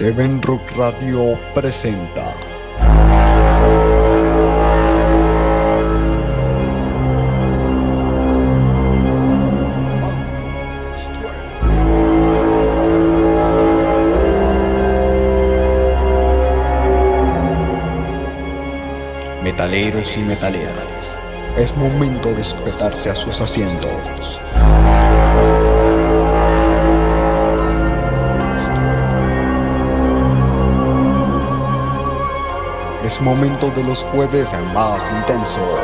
Seven Rock Radio presenta. Metaleros y metaleras, es momento de sujetarse a sus asientos. Es momento de los jueves más intensos.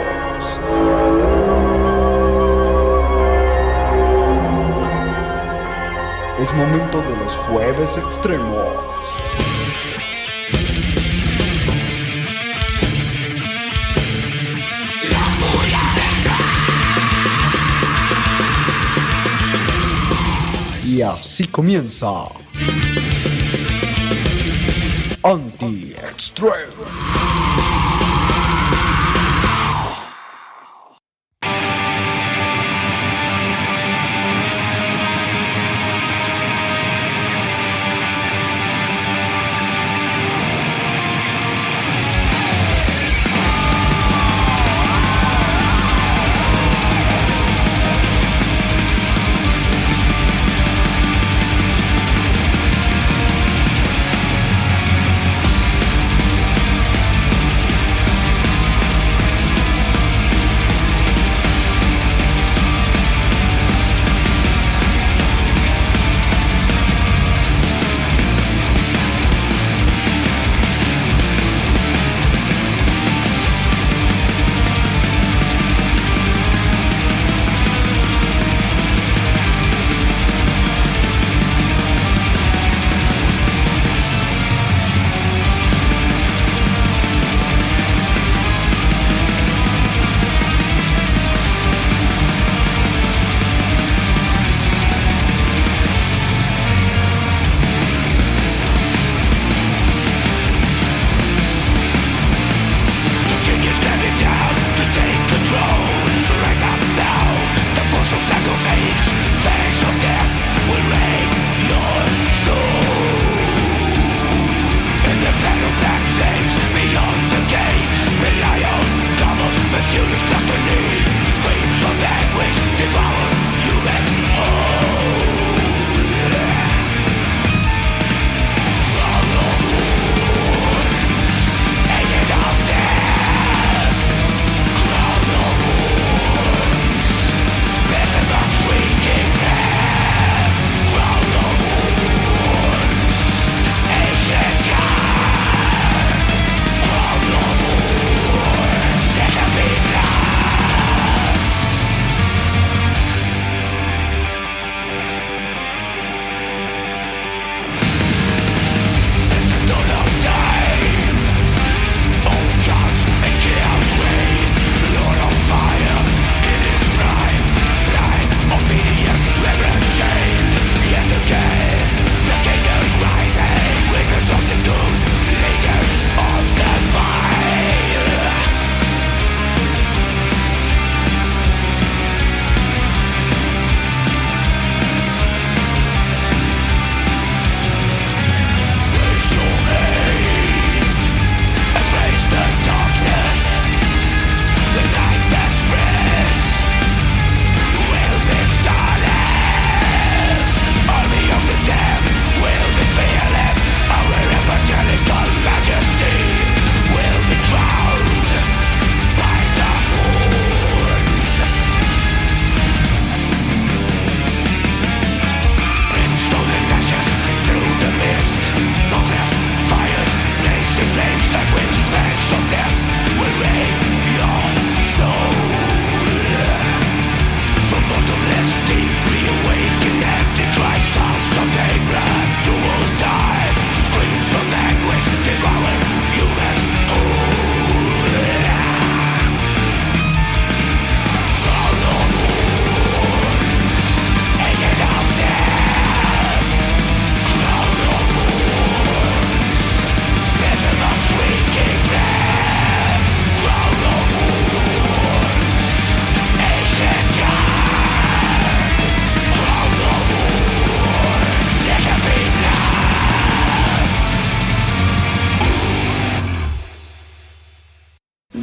Es momento de los jueves extremos. Y así comienza Anti-Extreme.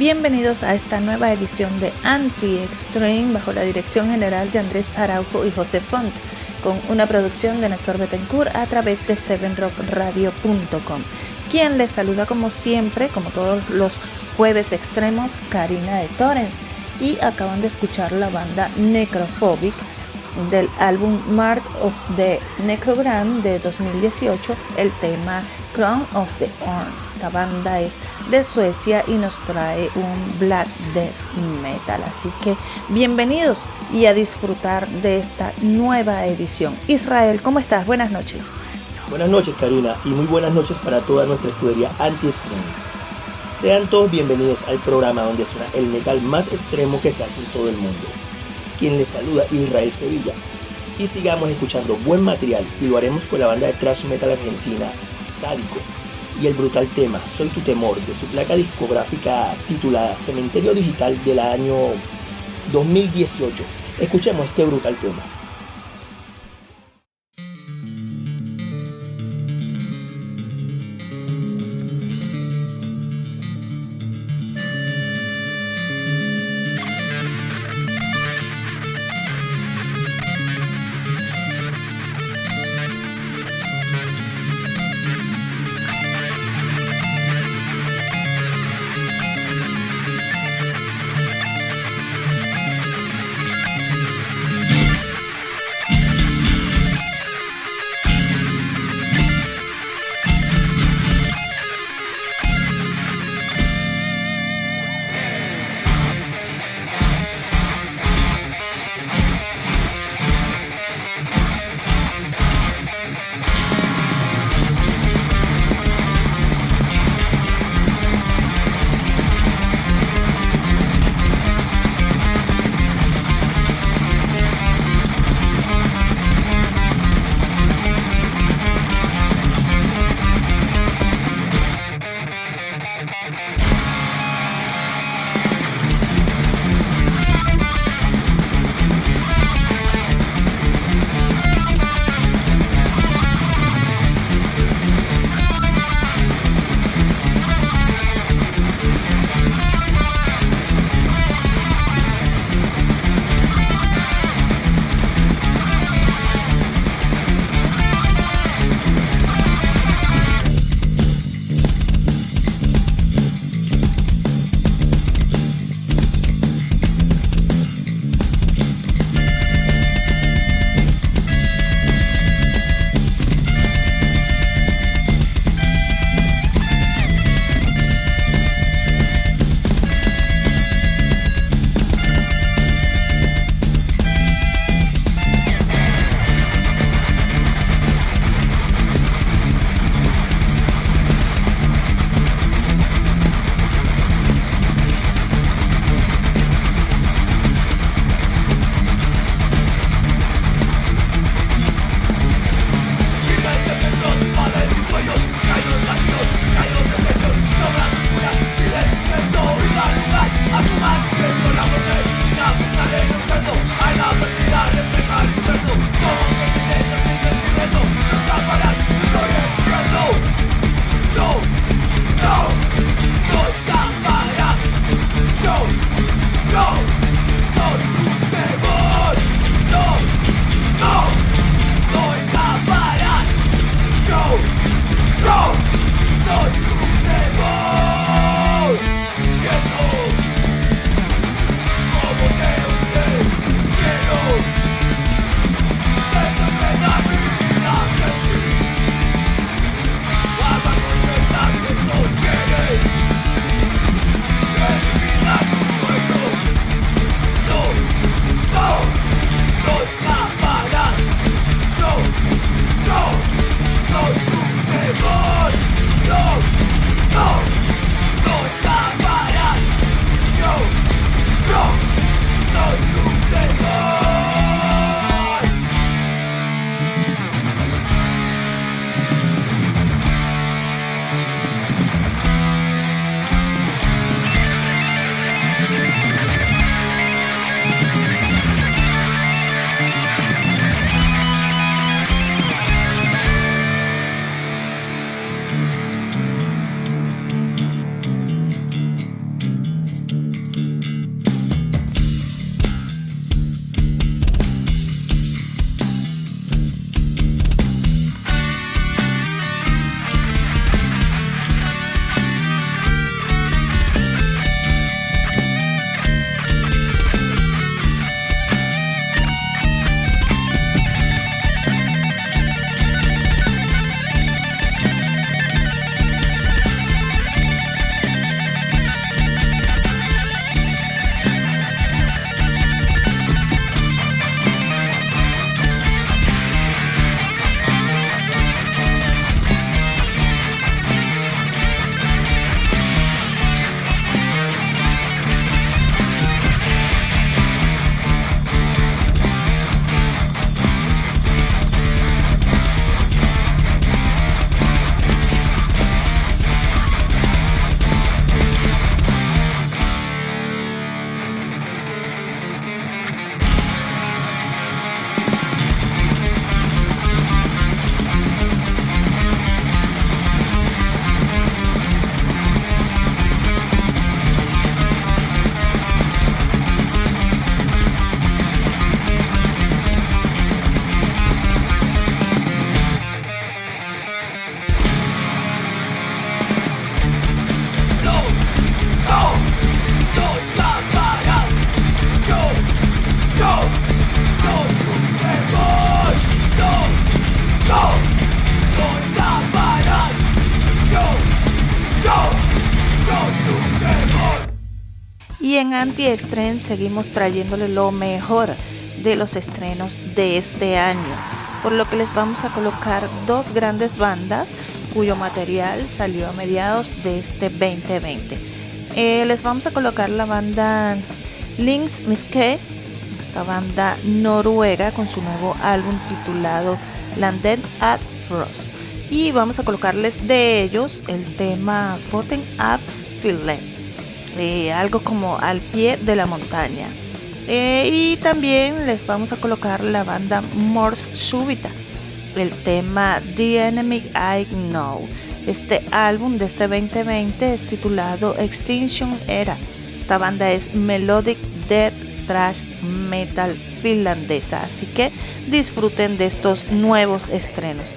Bienvenidos a esta nueva edición de Anti-Extreme bajo la dirección general de Andrés Araujo y José Font, con una producción de Néstor Betancourt a través de 7rockradio.com. Quien les saluda como siempre, como todos los jueves extremos, Karina de Torrens. Y acaban de escuchar la banda Necrophobic del álbum Mark of the Necrogram de 2018, el tema Crown of the Horns. Esta banda es de Suecia y nos trae un black death metal, así que bienvenidos y a disfrutar de esta nueva edición. Israel, ¿cómo estás? Buenas noches. Buenas noches, Karina, y muy buenas noches para toda nuestra escudería Anti-Extreme. Sean todos bienvenidos al programa donde suena el metal más extremo que se hace en todo el mundo. Quien les saluda, Israel Sevilla, y sigamos escuchando buen material, y lo haremos con la banda de thrash metal argentina Sádico y el brutal tema Soy tu temor de su placa discográfica titulada Cementerio Digital del año 2018. Escuchemos este brutal tema. Y en Anti-Extreme seguimos trayéndole lo mejor de los estrenos de este año, por lo que les vamos a colocar dos grandes bandas cuyo material salió a mediados de este 2020. Les vamos a colocar la banda Lynx Miske, esta banda noruega con su nuevo álbum titulado Landed at Frost, y vamos a colocarles de ellos el tema Foten Up Field, algo como al pie de la montaña. Y también les vamos a colocar la banda Mors Súbita, el tema The Enemy I Know. Este álbum de este 2020 es titulado Extinction Era. Esta banda es melodic death thrash metal finlandesa, así que disfruten de estos nuevos estrenos.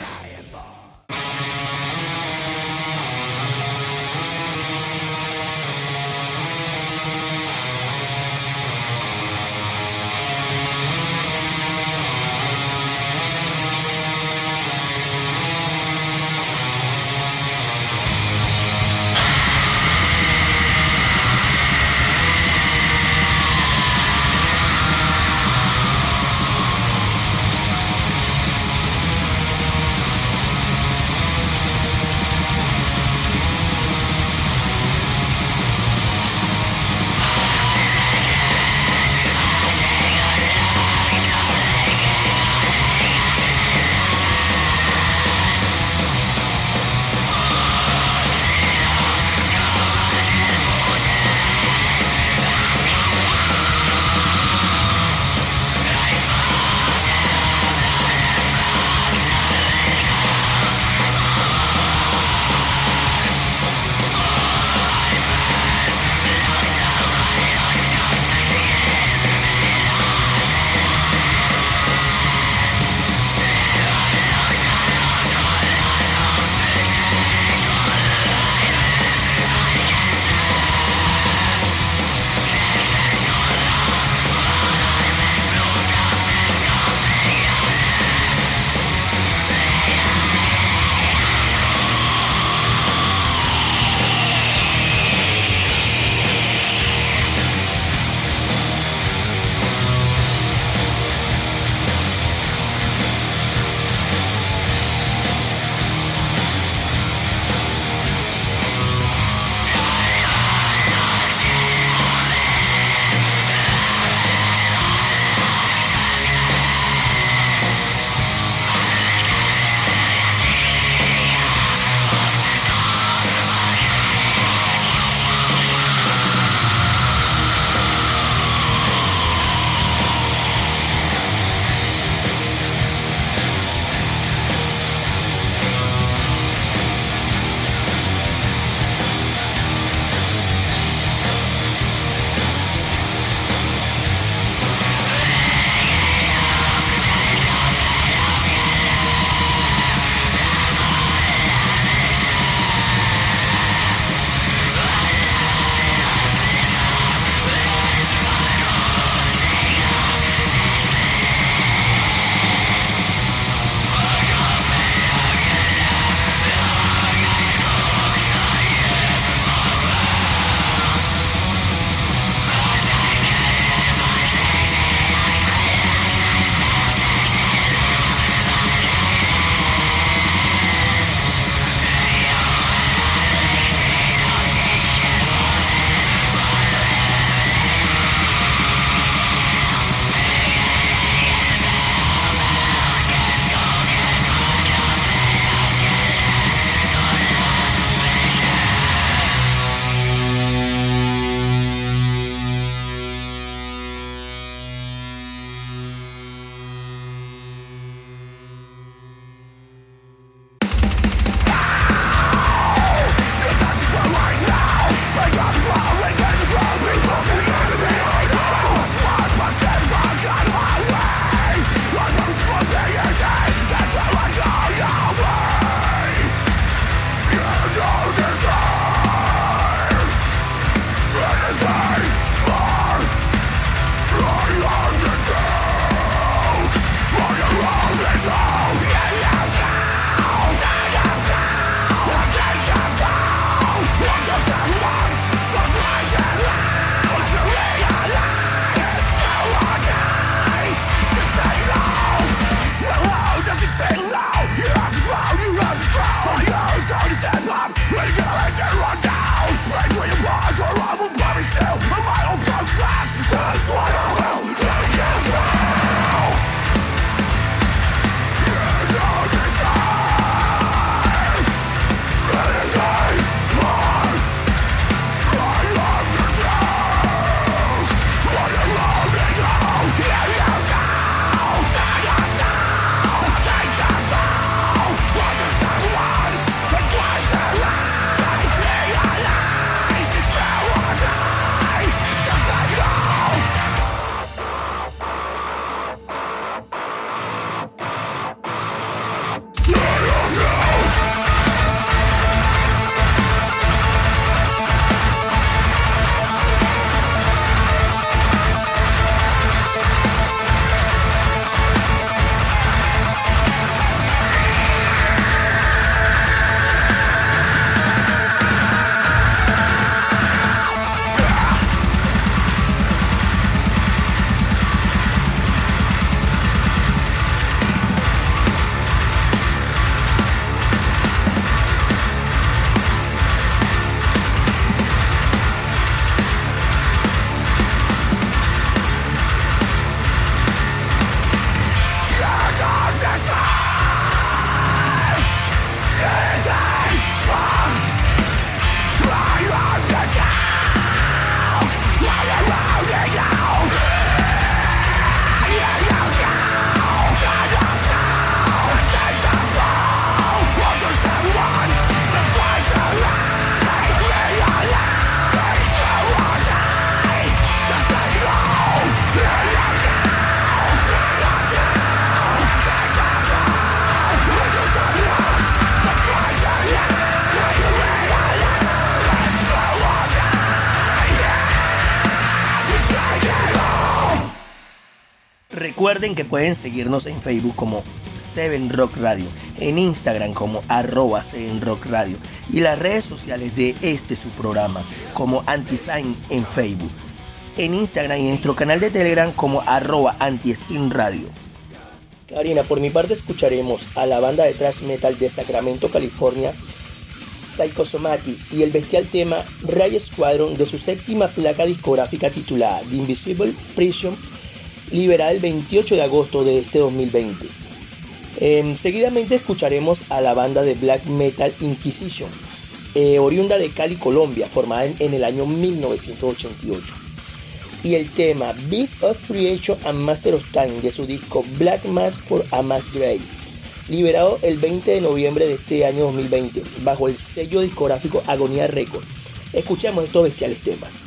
Recuerden que pueden seguirnos en Facebook como 7Rock Radio, en Instagram como @7Rock Radio y las redes sociales de su programa como Antisign en Facebook, en Instagram y en nuestro canal de Telegram como @AntiStreamRadio. Karina, por mi parte escucharemos a la banda de thrash metal de Sacramento, California, Psychosomatic, y el bestial tema Ray Squadron de su séptima placa discográfica titulada The Invisible Prison, liberada el 28 de agosto de este 2020. Seguidamente escucharemos a la banda de black metal Inquisition, oriunda de Cali, Colombia, formada en el año 1988. Y el tema Beast of Creation and Master of Time de su disco Black Mass for a Mass Grave, liberado el 20 de noviembre de este año 2020 bajo el sello discográfico Agonía Records. Escuchemos estos bestiales temas.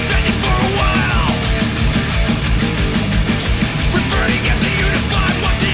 What the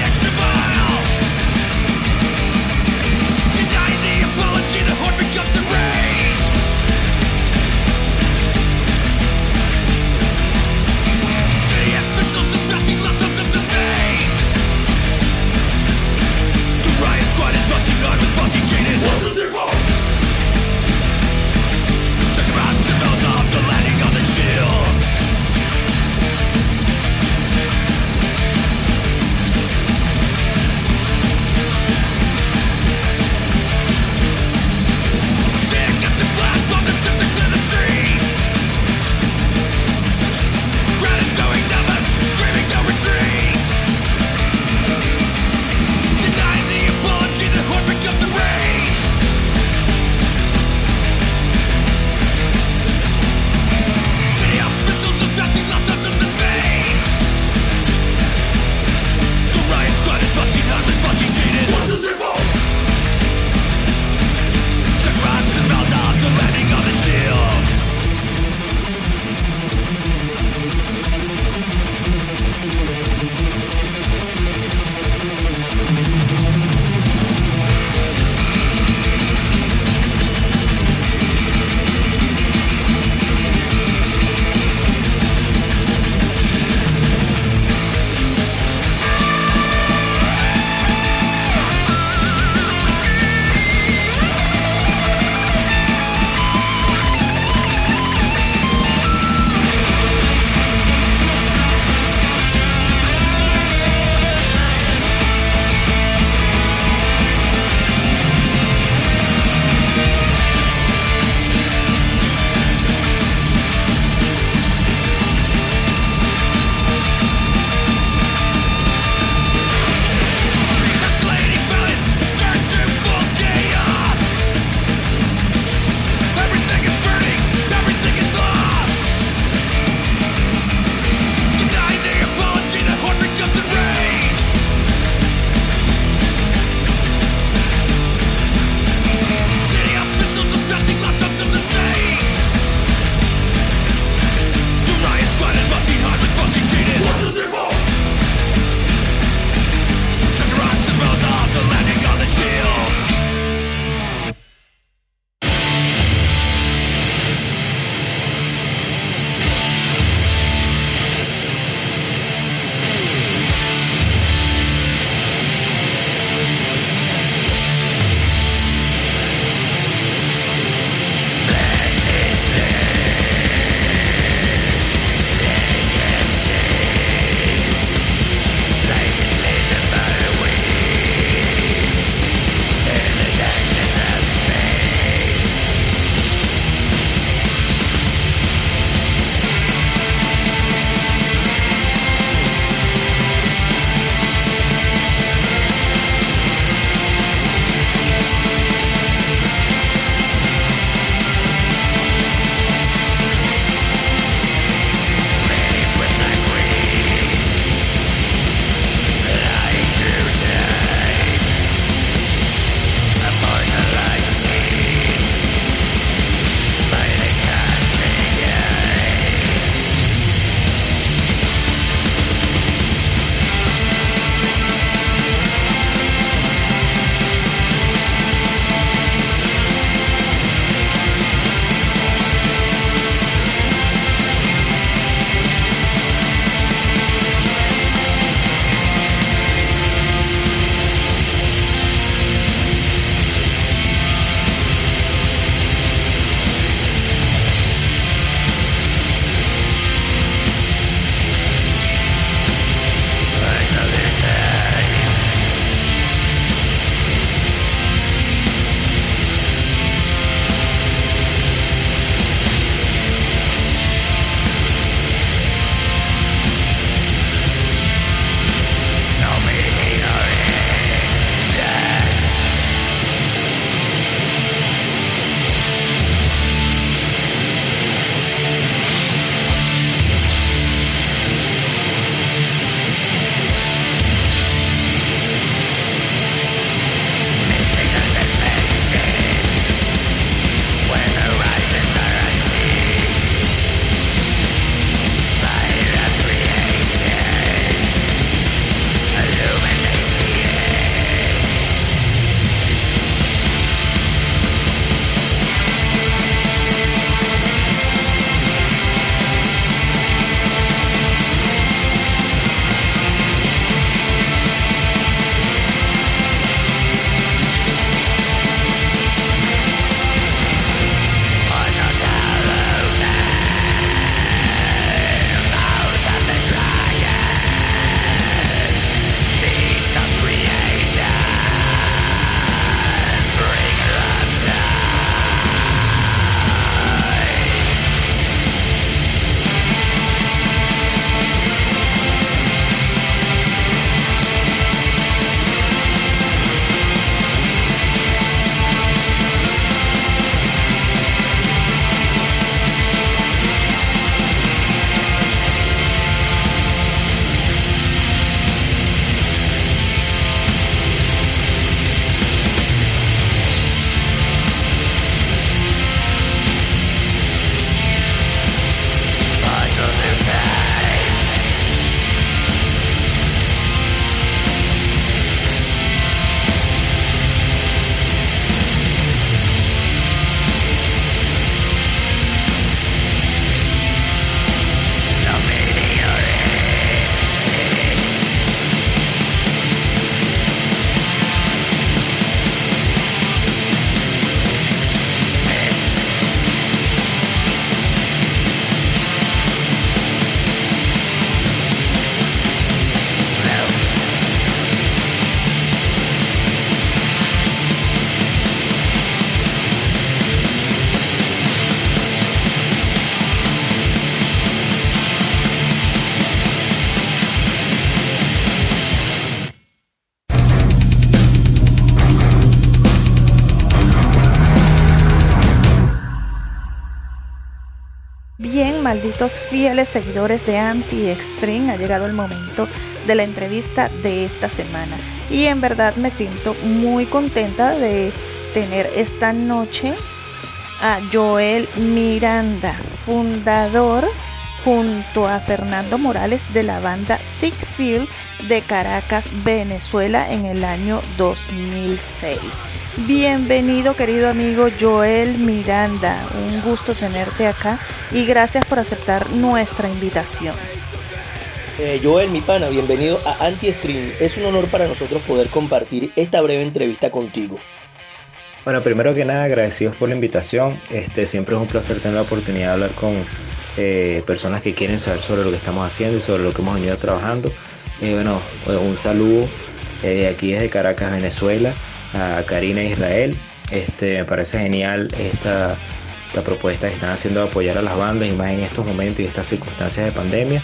malditos fieles seguidores de Anti-Extreme, ha llegado el momento de la entrevista de esta semana. Y en verdad me siento muy contenta de tener esta noche a Joel Miranda, fundador junto a Fernando Morales de la banda Sick Feel de Caracas, Venezuela en el año 2006. Bienvenido, querido amigo Joel Miranda, un gusto tenerte acá y gracias por aceptar nuestra invitación. Joel, mi pana, bienvenido a Anti-Extreme. Es un honor para nosotros poder compartir esta breve entrevista contigo. Bueno, primero que nada, agradecidos por la invitación. Siempre es un placer tener la oportunidad de hablar con personas que quieren saber sobre lo que estamos haciendo y sobre lo que hemos venido trabajando. Un saludo aquí desde Caracas, Venezuela, a Karina e Israel. Me parece genial esta propuesta que están haciendo de apoyar a las bandas y más en estos momentos y estas circunstancias de pandemia.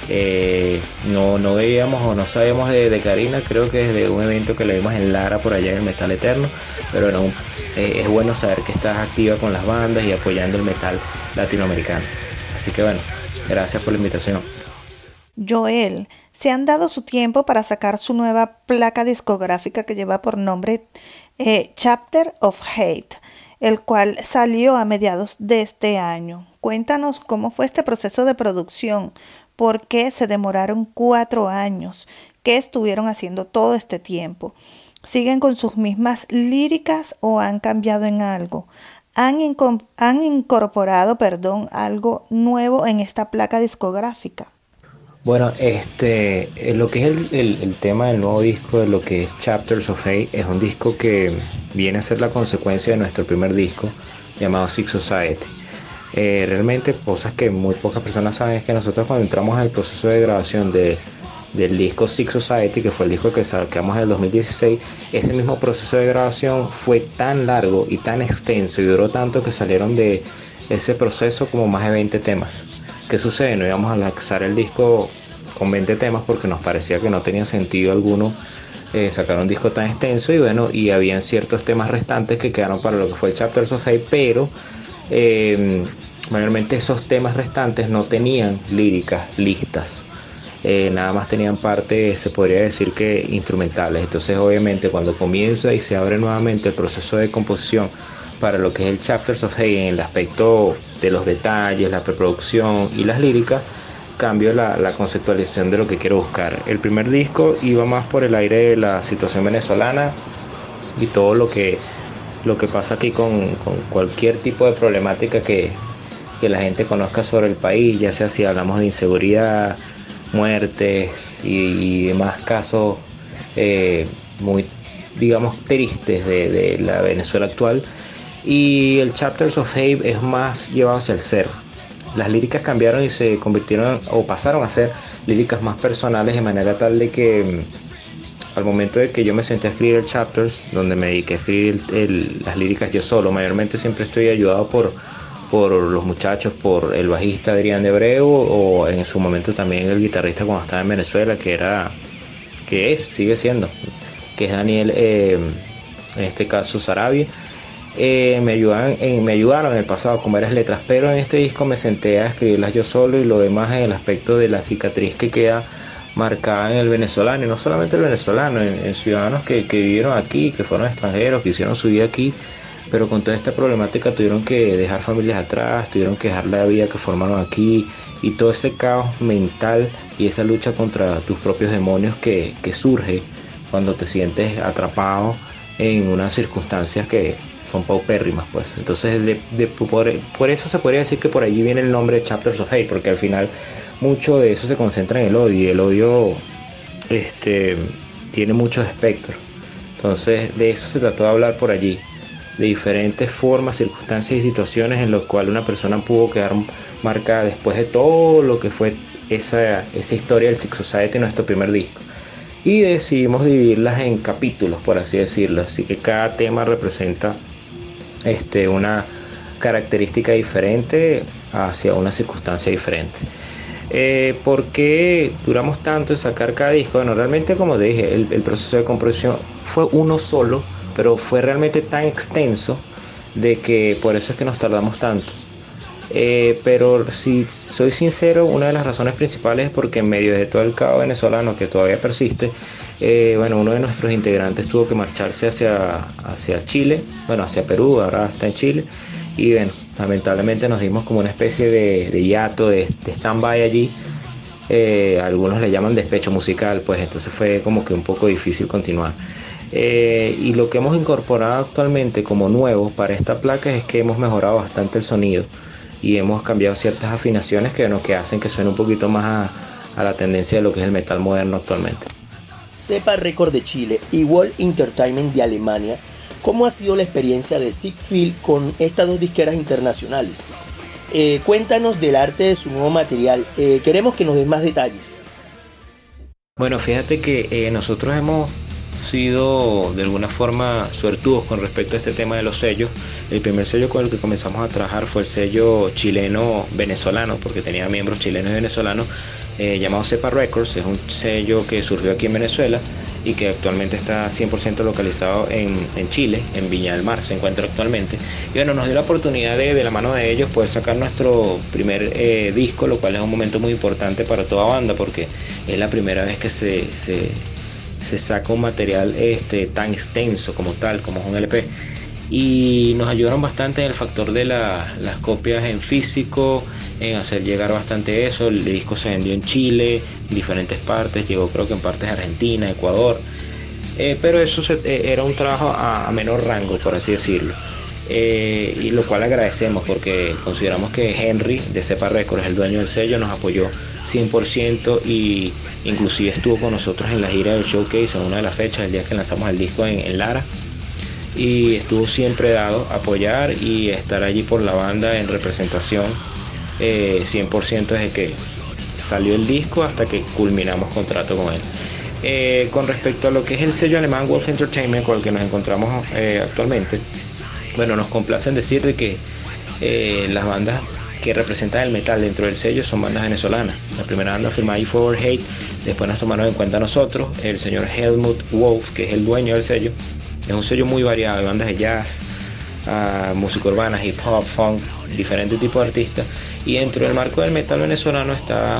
No veíamos o no sabíamos de Karina, creo que desde un evento que le vimos en Lara por allá en el Metal Eterno, pero bueno, es bueno saber que estás activa con las bandas y apoyando el metal latinoamericano. Así que bueno, gracias por la invitación. Joel, se han dado su tiempo para sacar su nueva placa discográfica que lleva por nombre Chapter of Hate, el cual salió a mediados de este año. Cuéntanos cómo fue este proceso de producción, por qué se demoraron 4 años, qué estuvieron haciendo todo este tiempo. ¿Siguen con sus mismas líricas o han cambiado en algo? ¿Han incorporado algo nuevo en esta placa discográfica? Bueno, lo que es el tema del nuevo disco, de lo que es Chapters of Hate, es un disco que viene a ser la consecuencia de nuestro primer disco llamado Sick Society. Realmente cosas que muy pocas personas saben es que nosotros cuando entramos en el proceso de grabación del disco Sick Society, que fue el disco que sacamos en el 2016, ese mismo proceso de grabación fue tan largo y tan extenso y duró tanto que salieron de ese proceso como más de 20 temas. ¿Qué sucede? No íbamos a lanzar el disco con 20 temas porque nos parecía que no tenía sentido alguno sacar un disco tan extenso y habían ciertos temas restantes que quedaron para lo que fue el Chapters of Hate, pero mayormente esos temas restantes no tenían líricas listas, nada más tenían parte, se podría decir que instrumentales. Entonces obviamente cuando comienza y se abre nuevamente el proceso de composición para lo que es el Chapters of Hate en el aspecto de los detalles, la preproducción y las líricas, cambio la conceptualización de lo que quiero buscar. El primer disco iba más por el aire de la situación venezolana y todo lo que pasa aquí con cualquier tipo de problemática que la gente conozca sobre el país, ya sea si hablamos de inseguridad, muertes y demás casos muy, digamos, tristes de la Venezuela actual. Y el Chapters of Hate es más llevado hacia el ser. Las líricas cambiaron y se convirtieron o pasaron a ser líricas más personales, de manera tal de que al momento de que yo me senté a escribir el Chapters, donde me dediqué a escribir las líricas yo solo, mayormente siempre estoy ayudado por los muchachos, por el bajista Adrián de Abreu o en su momento también el guitarrista cuando estaba en Venezuela, sigue siendo, que es Daniel, en este caso Sarabia. Me ayudaron en el pasado con varias letras, pero en este disco me senté a escribirlas yo solo y lo demás en el aspecto de la cicatriz que queda marcada en el venezolano, y no solamente el venezolano, en ciudadanos que vivieron aquí, que fueron extranjeros, que hicieron su vida aquí, pero con toda esta problemática tuvieron que dejar familias atrás, tuvieron que dejar la vida que formaron aquí, y todo ese caos mental y esa lucha contra tus propios demonios que surge cuando te sientes atrapado en unas circunstancias que son paupérrimas, pues. Entonces por eso se podría decir que por allí viene el nombre de Chapters of Hate, porque al final mucho de eso se concentra en el odio, y el odio tiene muchos espectros. Entonces de eso se trató de hablar por allí, de diferentes formas, circunstancias y situaciones en las cuales una persona pudo quedar marcada después de todo lo que fue esa historia del Sick Society, nuestro primer disco. Y decidimos dividirlas en capítulos, por así decirlo, así que cada tema representa una característica diferente hacia una circunstancia diferente. ¿Por qué duramos tanto en sacar cada disco? Bueno, realmente, como te dije, el proceso de composición fue uno solo, pero fue realmente tan extenso de que por eso es que nos tardamos tanto. Pero si soy sincero, una de las razones principales es porque en medio de todo el caos venezolano que todavía persiste, uno de nuestros integrantes tuvo que marcharse hacia Chile, hacia Perú, ahora está en Chile, y lamentablemente nos dimos como una especie de hiato, de stand-by allí. Algunos le llaman despecho musical, pues entonces fue como que un poco difícil continuar. Y lo que hemos incorporado actualmente como nuevo para esta placa es que hemos mejorado bastante el sonido y hemos cambiado ciertas afinaciones que hacen que suene un poquito más a la tendencia de lo que es el metal moderno actualmente. Cepa Record de Chile y World Entertainment de Alemania, ¿cómo ha sido la experiencia de Siegfried con estas dos disqueras internacionales? Cuéntanos del arte de su nuevo material, queremos que nos des más detalles. Bueno, fíjate que nosotros hemos sido de alguna forma suertudos con respecto a este tema de los sellos. El primer sello con el que comenzamos a trabajar fue el sello chileno-venezolano, porque tenía miembros chilenos y venezolanos, llamado Cepa Records. Es un sello que surgió aquí en Venezuela y que actualmente está 100% localizado en Chile, en Viña del Mar se encuentra actualmente. Y nos dio la oportunidad de la mano de ellos poder sacar nuestro primer disco, lo cual es un momento muy importante para toda banda, porque es la primera vez que se saca un material tan extenso como es un LP. Y nos ayudaron bastante en el factor de las copias en físico, en hacer llegar bastante eso. El disco se vendió en Chile, en diferentes partes, llegó creo que en partes de Argentina, Ecuador, pero eso era un trabajo a menor rango, por así decirlo, y lo cual agradecemos porque consideramos que Henry de Cepa Records, el dueño del sello, nos apoyó 100% y inclusive estuvo con nosotros en la gira del showcase en una de las fechas, el día que lanzamos el disco en Lara, y estuvo siempre dado a apoyar y estar allí por la banda en representación 100% desde que salió el disco hasta que culminamos contrato con él. Con respecto a lo que es el sello alemán Wolf Entertainment con el que nos encontramos actualmente, nos complace en decir de que las bandas que representan el metal dentro del sello son bandas venezolanas. La primera banda firmada ahí fue Overhate, después nos tomaron en cuenta nosotros, el señor Helmut Wolf, que es el dueño del sello. Es un sello muy variado, de bandas de jazz, música urbana, hip hop, funk, diferentes tipos de artistas. Y dentro del marco del metal venezolano está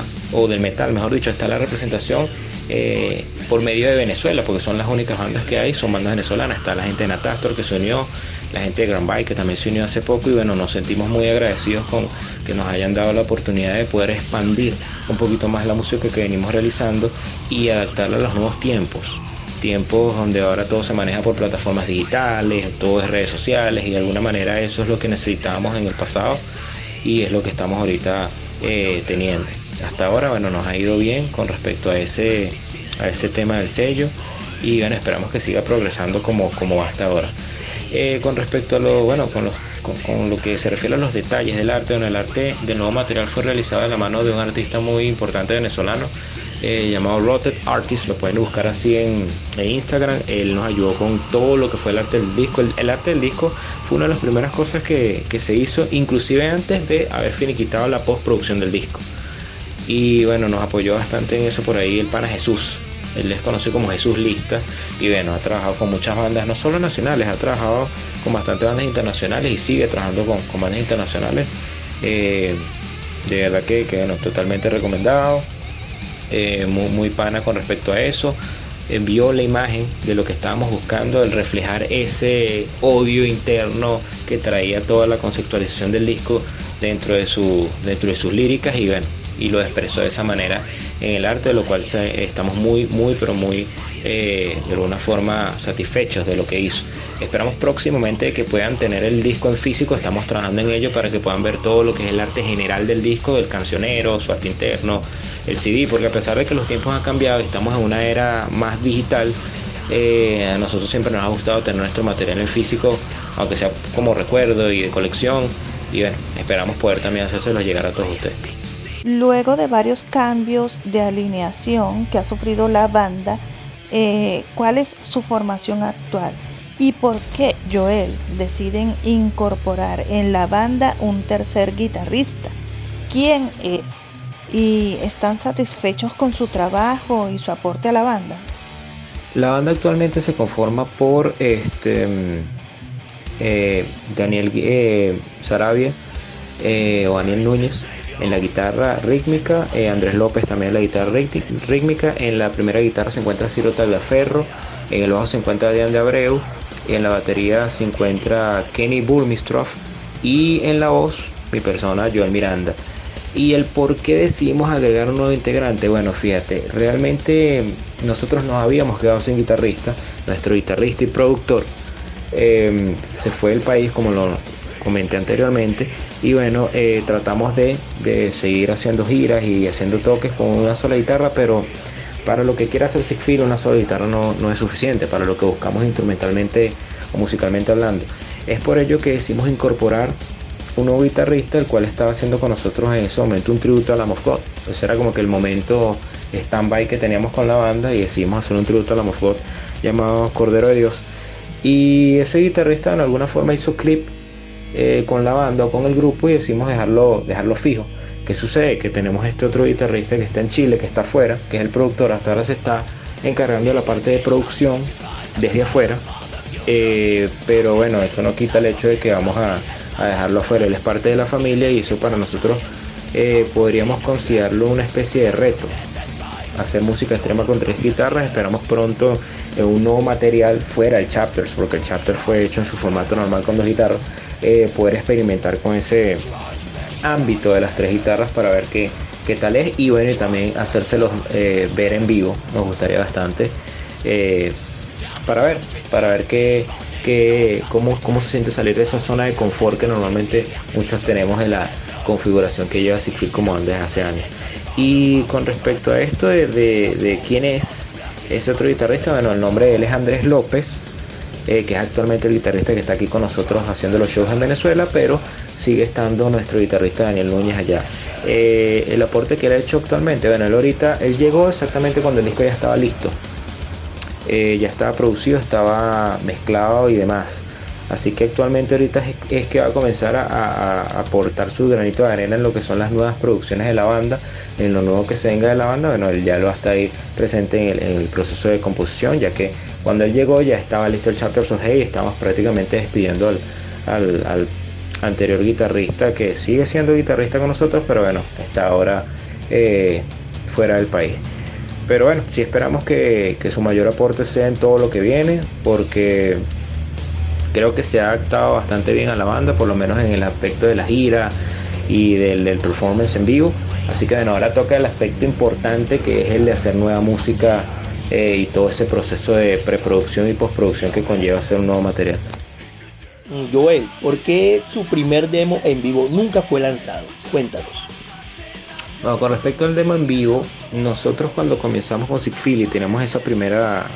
la representación por medio de Venezuela, porque son las únicas bandas que hay, son bandas venezolanas. Está la gente de Natastor que se unió, la gente de Grand Bay que también se unió hace poco, y nos sentimos muy agradecidos con que nos hayan dado la oportunidad de poder expandir un poquito más la música que venimos realizando y adaptarla a los nuevos tiempos donde ahora todo se maneja por plataformas digitales, todo es redes sociales, y de alguna manera eso es lo que necesitábamos en el pasado y es lo que estamos ahorita teniendo. Hasta ahora nos ha ido bien con respecto a ese tema del sello, y esperamos que siga progresando como va hasta ahora. Con respecto a con lo que se refiere a los detalles del arte, el arte del nuevo material fue realizado de la mano de un artista muy importante venezolano llamado Roted Artist. Lo pueden buscar así en Instagram. Él nos ayudó con todo lo que fue el arte del disco. El arte del disco fue una de las primeras cosas que se hizo, inclusive antes de haber finiquitado la postproducción del disco, y nos apoyó bastante en eso por ahí el pana Jesús. Él es conocido como Jesús Lista, y ha trabajado con muchas bandas, no solo nacionales, ha trabajado con bastantes bandas internacionales y sigue trabajando con bandas internacionales. De verdad que totalmente recomendado. Muy pana con respecto a eso. Vio la imagen de lo que estábamos buscando, el reflejar ese odio interno que traía toda la conceptualización del disco dentro de sus líricas, y lo expresó de esa manera en el arte, de lo cual estamos muy de alguna forma satisfechos de lo que hizo. Esperamos próximamente que puedan tener el disco en físico, estamos trabajando en ello para que puedan ver todo lo que es el arte general del disco, del cancionero, su arte interno, el CD, porque a pesar de que los tiempos han cambiado y estamos en una era más digital, a nosotros siempre nos ha gustado tener nuestro material en físico, aunque sea como recuerdo y de colección, y esperamos poder también hacérselo llegar a todos ustedes. Luego de varios cambios de alineación que ha sufrido la banda, ¿cuál es su formación actual? ¿Y por qué, Joel, deciden incorporar en la banda un tercer guitarrista? ¿Quién es? ¿Y están satisfechos con su trabajo y su aporte a la banda? La banda actualmente se conforma por Daniel Sarabia, o Daniel Núñez en la guitarra rítmica, Andrés López también en la guitarra rítmica. En la primera guitarra se encuentra Ciro Tagliaferro, en el bajo se encuentra Adrián de Abreu, en la batería se encuentra Kenny Burmistrov y en la voz mi persona Joel Miranda. Y el por qué decidimos agregar un nuevo integrante, bueno, fíjate, realmente nosotros nos habíamos quedado sin guitarrista. Nuestro guitarrista y productor se fue del país, como lo comenté anteriormente, y bueno, tratamos de seguir haciendo giras y haciendo toques con una sola guitarra, pero para lo que quiera hacer Sickfield una sola guitarra no es suficiente para lo que buscamos instrumentalmente o musicalmente hablando. Es por ello que decidimos incorporar un nuevo guitarrista, el cual estaba haciendo con nosotros en ese momento un tributo a Lamb of God. Ese era como que el momento stand-by que teníamos con la banda, y decidimos hacer un tributo a Lamb of God llamado Cordero de Dios. Y ese guitarrista en alguna forma hizo clip con la banda o con el grupo, y decidimos dejarlo fijo. ¿Qué sucede? Que tenemos este otro guitarrista que está en Chile, que está afuera, que es el productor. Hasta ahora se está encargando de la parte de producción desde afuera, pero bueno, eso no quita el hecho de que vamos a dejarlo afuera. Él es parte de la familia, y eso para nosotros podríamos considerarlo una especie de reto, hacer música extrema con 3 guitarras. Esperamos pronto un nuevo material fuera del Chapters, porque el Chapter fue hecho en su formato normal con 2 guitarras, poder experimentar con ese ámbito de las 3 guitarras para ver qué tal es, y bueno, y también hacérselos ver en vivo. Nos gustaría bastante para ver cómo se siente salir de esa zona de confort que normalmente muchos tenemos en la configuración que lleva Sickfield como banda desde hace años. Y con respecto a esto de quién es ese otro guitarrista, bueno, el nombre de él es Andrés López, que es actualmente el guitarrista que está aquí con nosotros haciendo los shows en Venezuela, pero sigue estando nuestro guitarrista Daniel Núñez allá. El aporte que él ha hecho actualmente, bueno, él llegó exactamente cuando el disco ya estaba listo, ya estaba producido, estaba mezclado y demás. Así que actualmente ahorita es que va a comenzar a aportar su granito de arena en lo que son las nuevas producciones de la banda, en lo nuevo que se venga de la banda. Bueno, él ya lo va a estar ahí presente en el proceso de composición, ya que cuando él llegó ya estaba listo el Chapters of Hate, y estábamos prácticamente despidiendo al anterior guitarrista, que sigue siendo guitarrista con nosotros, pero bueno, está ahora fuera del país. Pero bueno, sí esperamos que su mayor aporte sea en todo lo que viene, porque creo que se ha adaptado bastante bien a la banda, por lo menos en el aspecto de la gira y del performance en vivo. Así que bueno, ahora toca el aspecto importante, que es el de hacer nueva música y todo ese proceso de preproducción y postproducción que conlleva hacer un nuevo material. Joel, ¿por qué su primer demo en vivo nunca fue lanzado? Cuéntanos. Bueno, con respecto al demo en vivo, nosotros cuando comenzamos con Sickfield y tenemos esa primera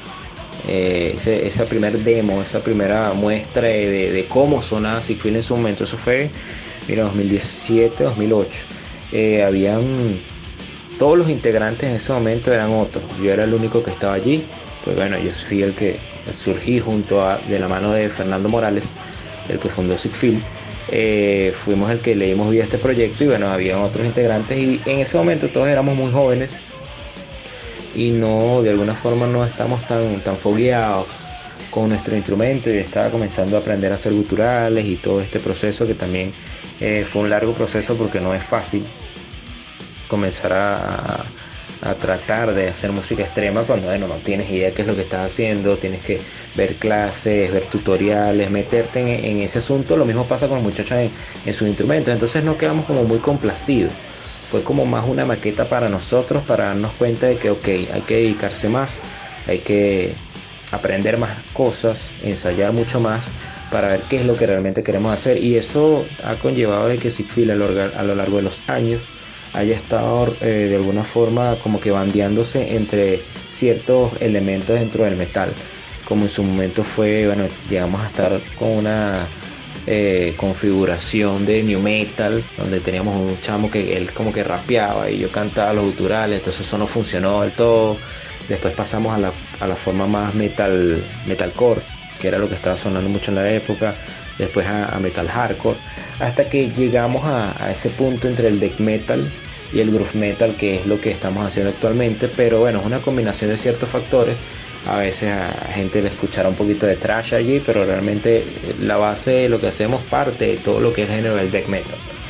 demo, esa primera muestra de cómo sonaba Sickfield en su momento, eso fue 2017, 2008. Habían todos los integrantes en ese momento eran otros, yo era el único que estaba allí. Pues bueno, yo fui el que surgí de la mano de Fernando Morales, el que fundó Sickfield. Fuimos el que le dimos vida a este proyecto, y bueno, había otros integrantes, y en ese momento todos éramos muy jóvenes y de alguna forma no estamos tan fogueados con nuestro instrumento, y estaba comenzando a aprender a hacer guturales y todo este proceso, que también fue un largo proceso, porque no es fácil comenzar a tratar de hacer música extrema cuando bueno, no tienes idea de qué es lo que estás haciendo, tienes que ver clases, ver tutoriales, meterte en ese asunto. Lo mismo pasa con los muchachos en sus instrumentos, entonces nos quedamos como muy complacidos. Fue como más una maqueta para nosotros, para darnos cuenta de que hay que dedicarse más, hay que aprender más cosas, ensayar mucho más para ver qué es lo que realmente queremos hacer. Y eso ha conllevado de que Sickfield a lo largo de los años haya estado de alguna forma como que bandeándose entre ciertos elementos dentro del metal, como en su momento fue, bueno, llegamos a estar con una configuración de new metal, donde teníamos un chamo que él como que rapeaba y yo cantaba los guturales, entonces eso no funcionó del todo. Después pasamos a la forma más metalcore, que era lo que estaba sonando mucho en la época, después a metal hardcore, hasta que llegamos a ese punto entre el death metal y el groove metal, que es lo que estamos haciendo actualmente. Pero bueno, es una combinación de ciertos factores. A veces a gente le escuchará un poquito de thrash allí, pero realmente la base de lo que hacemos parte de todo lo que es el género del death metal.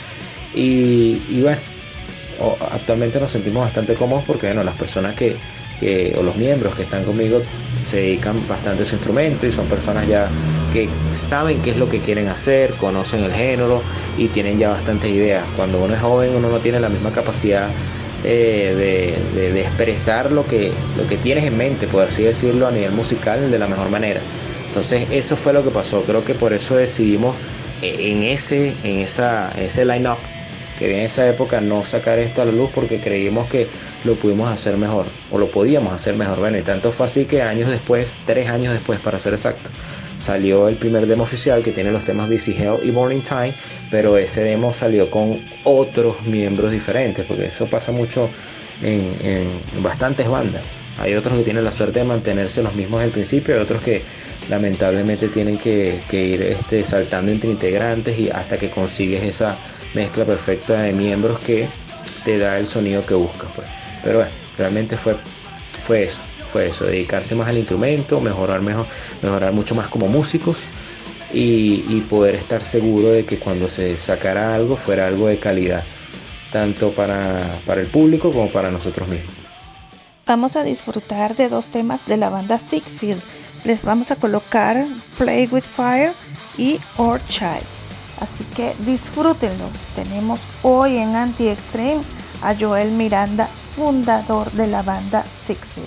y bueno, actualmente nos sentimos bastante cómodos porque bueno, las personas o los miembros que están conmigo se dedican bastante a su instrumento y son personas ya que saben qué es lo que quieren hacer, conocen el género y tienen ya bastantes ideas. Cuando uno es joven uno no tiene la misma capacidad de expresar lo que tienes en mente, por así decirlo, a nivel musical de la mejor manera. Entonces eso fue lo que pasó. Creo que por eso decidimos en ese line-up que había en esa época no sacar esto a la luz, porque creímos que lo pudimos hacer mejor o lo podíamos hacer mejor. Bueno, y tanto fue así que 3 años después para ser exacto, salió el primer demo oficial que tiene los temas Busy Hell y Morning Time, pero ese demo salió con otros miembros diferentes, porque eso pasa mucho en bastantes bandas. Hay otros que tienen la suerte de mantenerse los mismos desde el principio y otros que lamentablemente tienen que ir saltando entre integrantes y hasta que consigues esa mezcla perfecta de miembros que te da el sonido que buscas, pues. Pero bueno, realmente fue eso, dedicarse más al instrumento, mejorar mucho más como músicos y poder estar seguro de que cuando se sacara algo fuera algo de calidad, tanto para el público como para nosotros mismos. Vamos a disfrutar de 2 temas de la banda Sickfield. Les vamos a colocar Play With Fire y Our Child. Así que disfrútenlo. Tenemos hoy en Anti-Extreme a Joel Miranda, fundador de la banda Sickfield.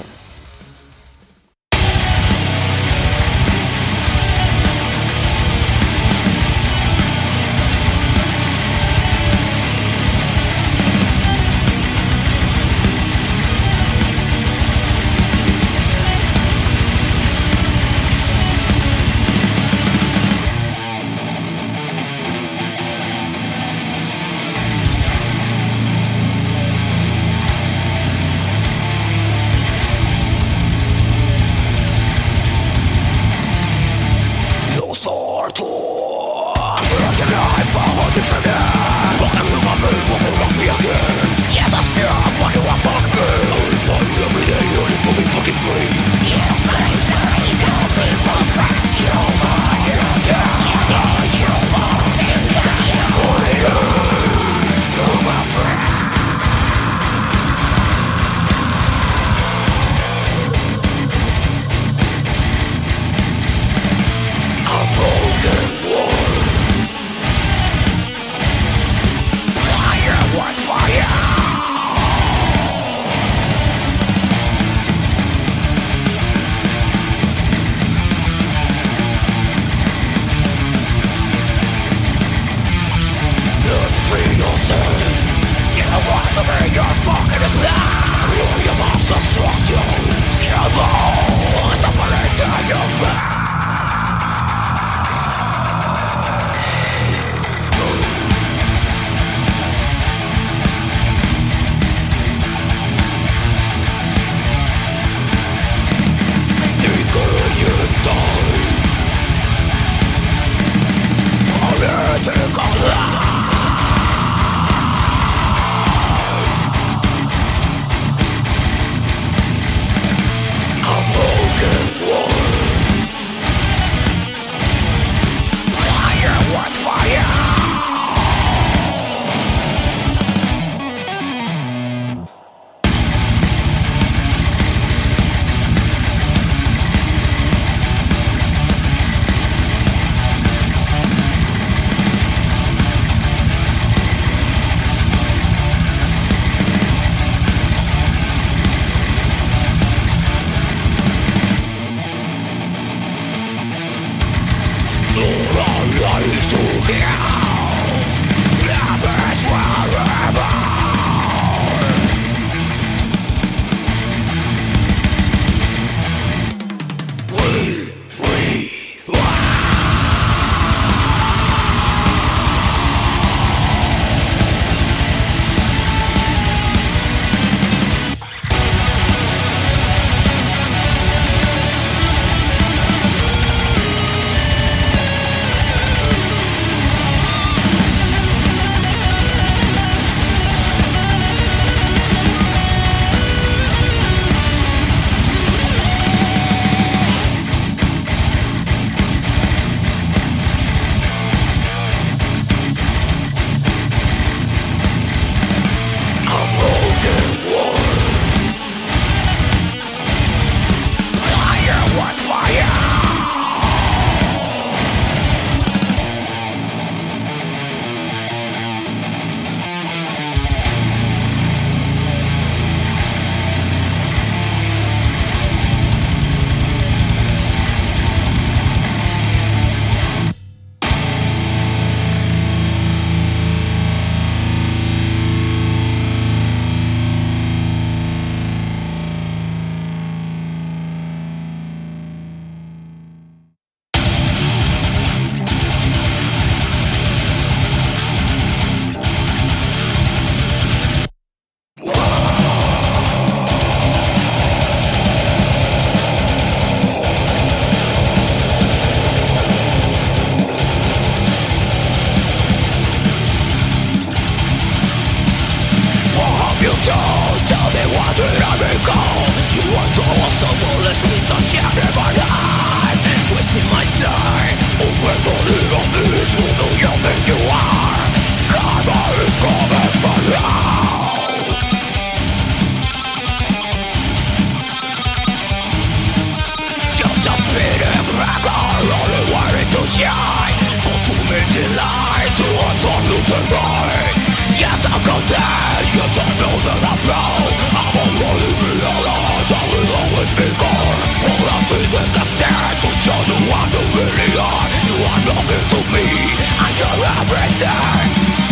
shine, consuming delight to a solution right. Yes, I'm content, yes, I know that I'm proud. I'm already realized I will always be gone. All I'm feeling the stand to show you what you really are. You are nothing to me, and you're everything.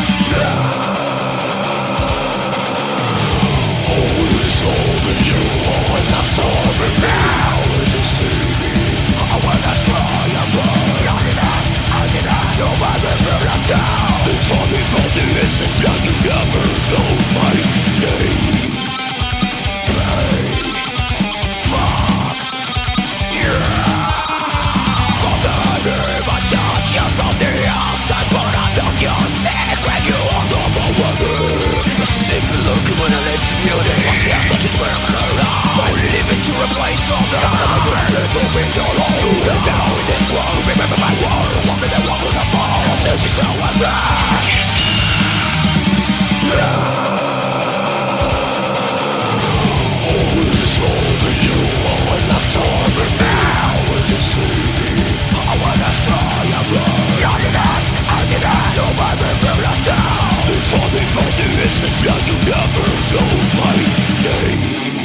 Holy soul in you, always absorbing now. As you see me, I wanna destroy and burn. I did ask, you're my river of down. Before the essence, now you never know my name. Pain, fuck, yeah. Got the name of such from the outside, but I know you're sick when you are overwhelmed. A simple look when I let you beauty. What's the answer to turn around? Only living to replace all the other to be alone. Now in this world, remember my word. One minute, one with a fall. Since you so unraveled. Holy soul in you, always absorbing now. As you see me, I wanna destroy and burn. I did ask, you're my river of down. Before the essence, now you never know my name.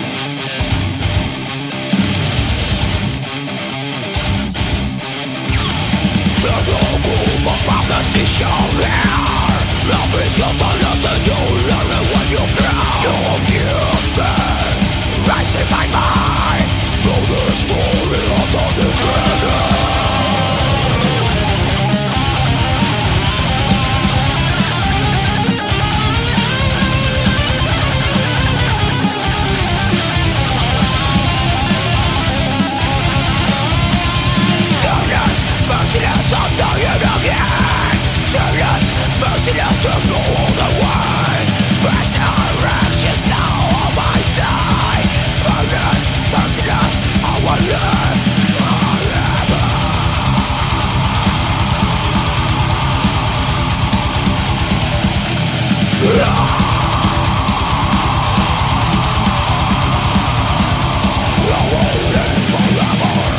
The dog of the seashore. Love is just a lesson you learn it when you feel. You abuse me, rise in my mind. Know the story of the defender. Serious, merciless, I'm dying again. Serious, merciless, there's no other way. Resurrection's now on my side. Serious, merciless, I will live forever. I will live forever.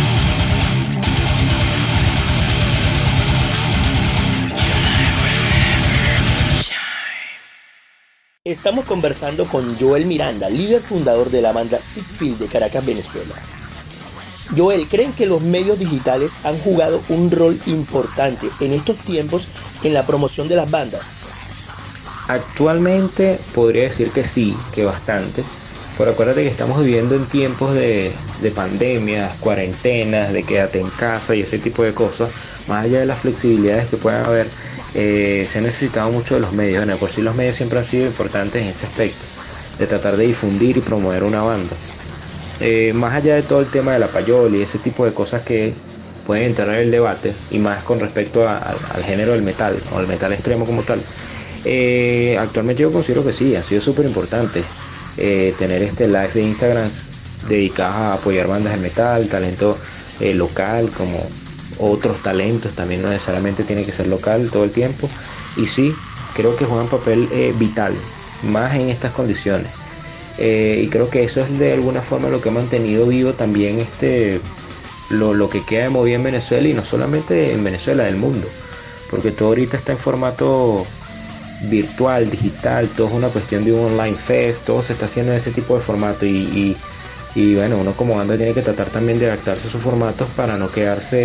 Estamos conversando con Joel Miranda, líder fundador de la banda Sickfield de Caracas, Venezuela. Joel, ¿creen que los medios digitales han jugado un rol importante en estos tiempos en la promoción de las bandas? Actualmente podría decir que sí, que bastante. Pero acuérdate que estamos viviendo en tiempos de pandemias, cuarentenas, de quédate en casa y ese tipo de cosas. Más allá de las flexibilidades que puedan haber, se ha necesitado mucho de los medios. Bueno, por sí los medios siempre han sido importantes en ese aspecto, de tratar de difundir y promover una banda. Más allá de todo el tema de la payola y ese tipo de cosas que pueden entrar en el debate, y más con respecto al género del metal, o al metal extremo como tal, actualmente yo considero que sí, ha sido súper importante tener live de Instagram dedicados a apoyar bandas de metal, talento local, como otros talentos, también no necesariamente tiene que ser local todo el tiempo, y sí, creo que juegan papel vital, más en estas condiciones, y creo que eso es de alguna forma lo que ha mantenido vivo también lo que queda de movida en Venezuela, y no solamente en Venezuela, del mundo, porque todo ahorita está en formato virtual, digital, todo es una cuestión de un online fest, todo se está haciendo en ese tipo de formato, y bueno, uno como banda tiene que tratar también de adaptarse a sus formatos para no quedarse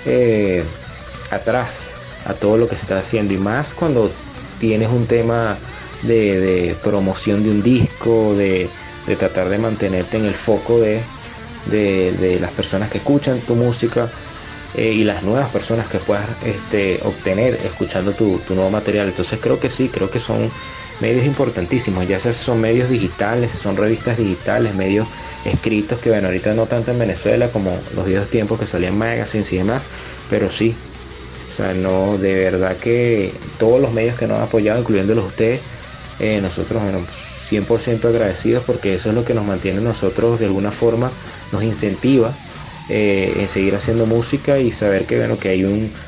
atrás a todo lo que se está haciendo, y más cuando tienes un tema de promoción de un disco, de tratar de mantenerte en el foco de las personas que escuchan tu música, y las nuevas personas que puedas obtener escuchando tu nuevo material. Entonces creo que sí, creo que son medios importantísimos, ya sea son medios digitales, son revistas digitales, medios escritos, que bueno, ahorita no tanto en Venezuela como los viejos tiempos que salían magazines y demás, pero sí, o sea, no, de verdad que todos los medios que nos han apoyado, incluyéndolos ustedes, nosotros, bueno, 100% agradecidos, porque eso es lo que nos mantiene nosotros, de alguna forma nos incentiva en seguir haciendo música, y saber que bueno, que hay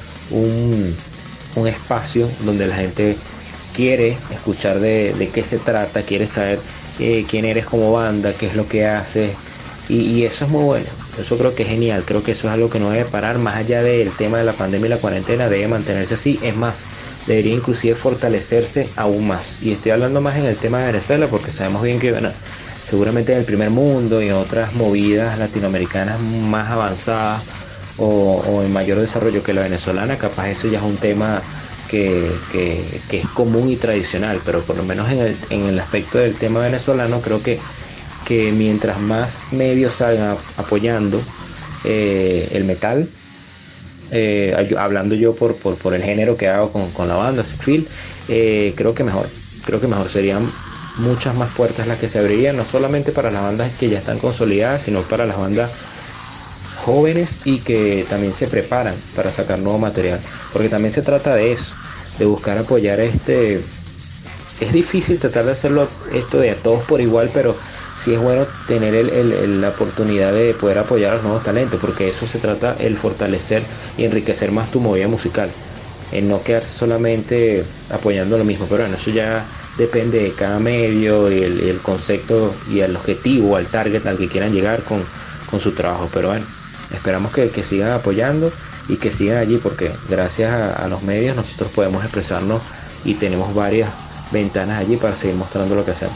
un espacio donde la gente quiere escuchar de qué se trata, quiere saber quién eres como banda, qué es lo que haces, y eso es muy bueno. Eso creo que es genial, creo que eso es algo que no debe parar, más allá del tema de la pandemia y la cuarentena, debe mantenerse así. Es más, debería inclusive fortalecerse aún más. Y estoy hablando más en el tema de Venezuela, porque sabemos bien que, bueno, seguramente en el primer mundo y en otras movidas latinoamericanas más avanzadas o en mayor desarrollo que la venezolana, capaz eso ya es un tema que es común y tradicional, pero por lo menos en el aspecto del tema venezolano, creo que mientras más medios salgan apoyando el metal, hablando yo por el género que hago con la banda Sickfield, creo que mejor serían muchas más puertas las que se abrirían, no solamente para las bandas que ya están consolidadas, sino para las bandas jóvenes y que también se preparan para sacar nuevo material, porque también se trata de eso, de buscar apoyar es difícil tratar de hacerlo esto de a todos por igual, pero sí es bueno tener la oportunidad de poder apoyar a los nuevos talentos, porque eso se trata, el fortalecer y enriquecer más tu movida musical, en no quedarse solamente apoyando lo mismo. Pero bueno, eso ya depende de cada medio y el concepto y el objetivo, al target al que quieran llegar con su trabajo. Pero bueno, esperamos que sigan apoyando y que sigan allí, porque gracias a los medios nosotros podemos expresarnos y tenemos varias ventanas allí para seguir mostrando lo que hacemos.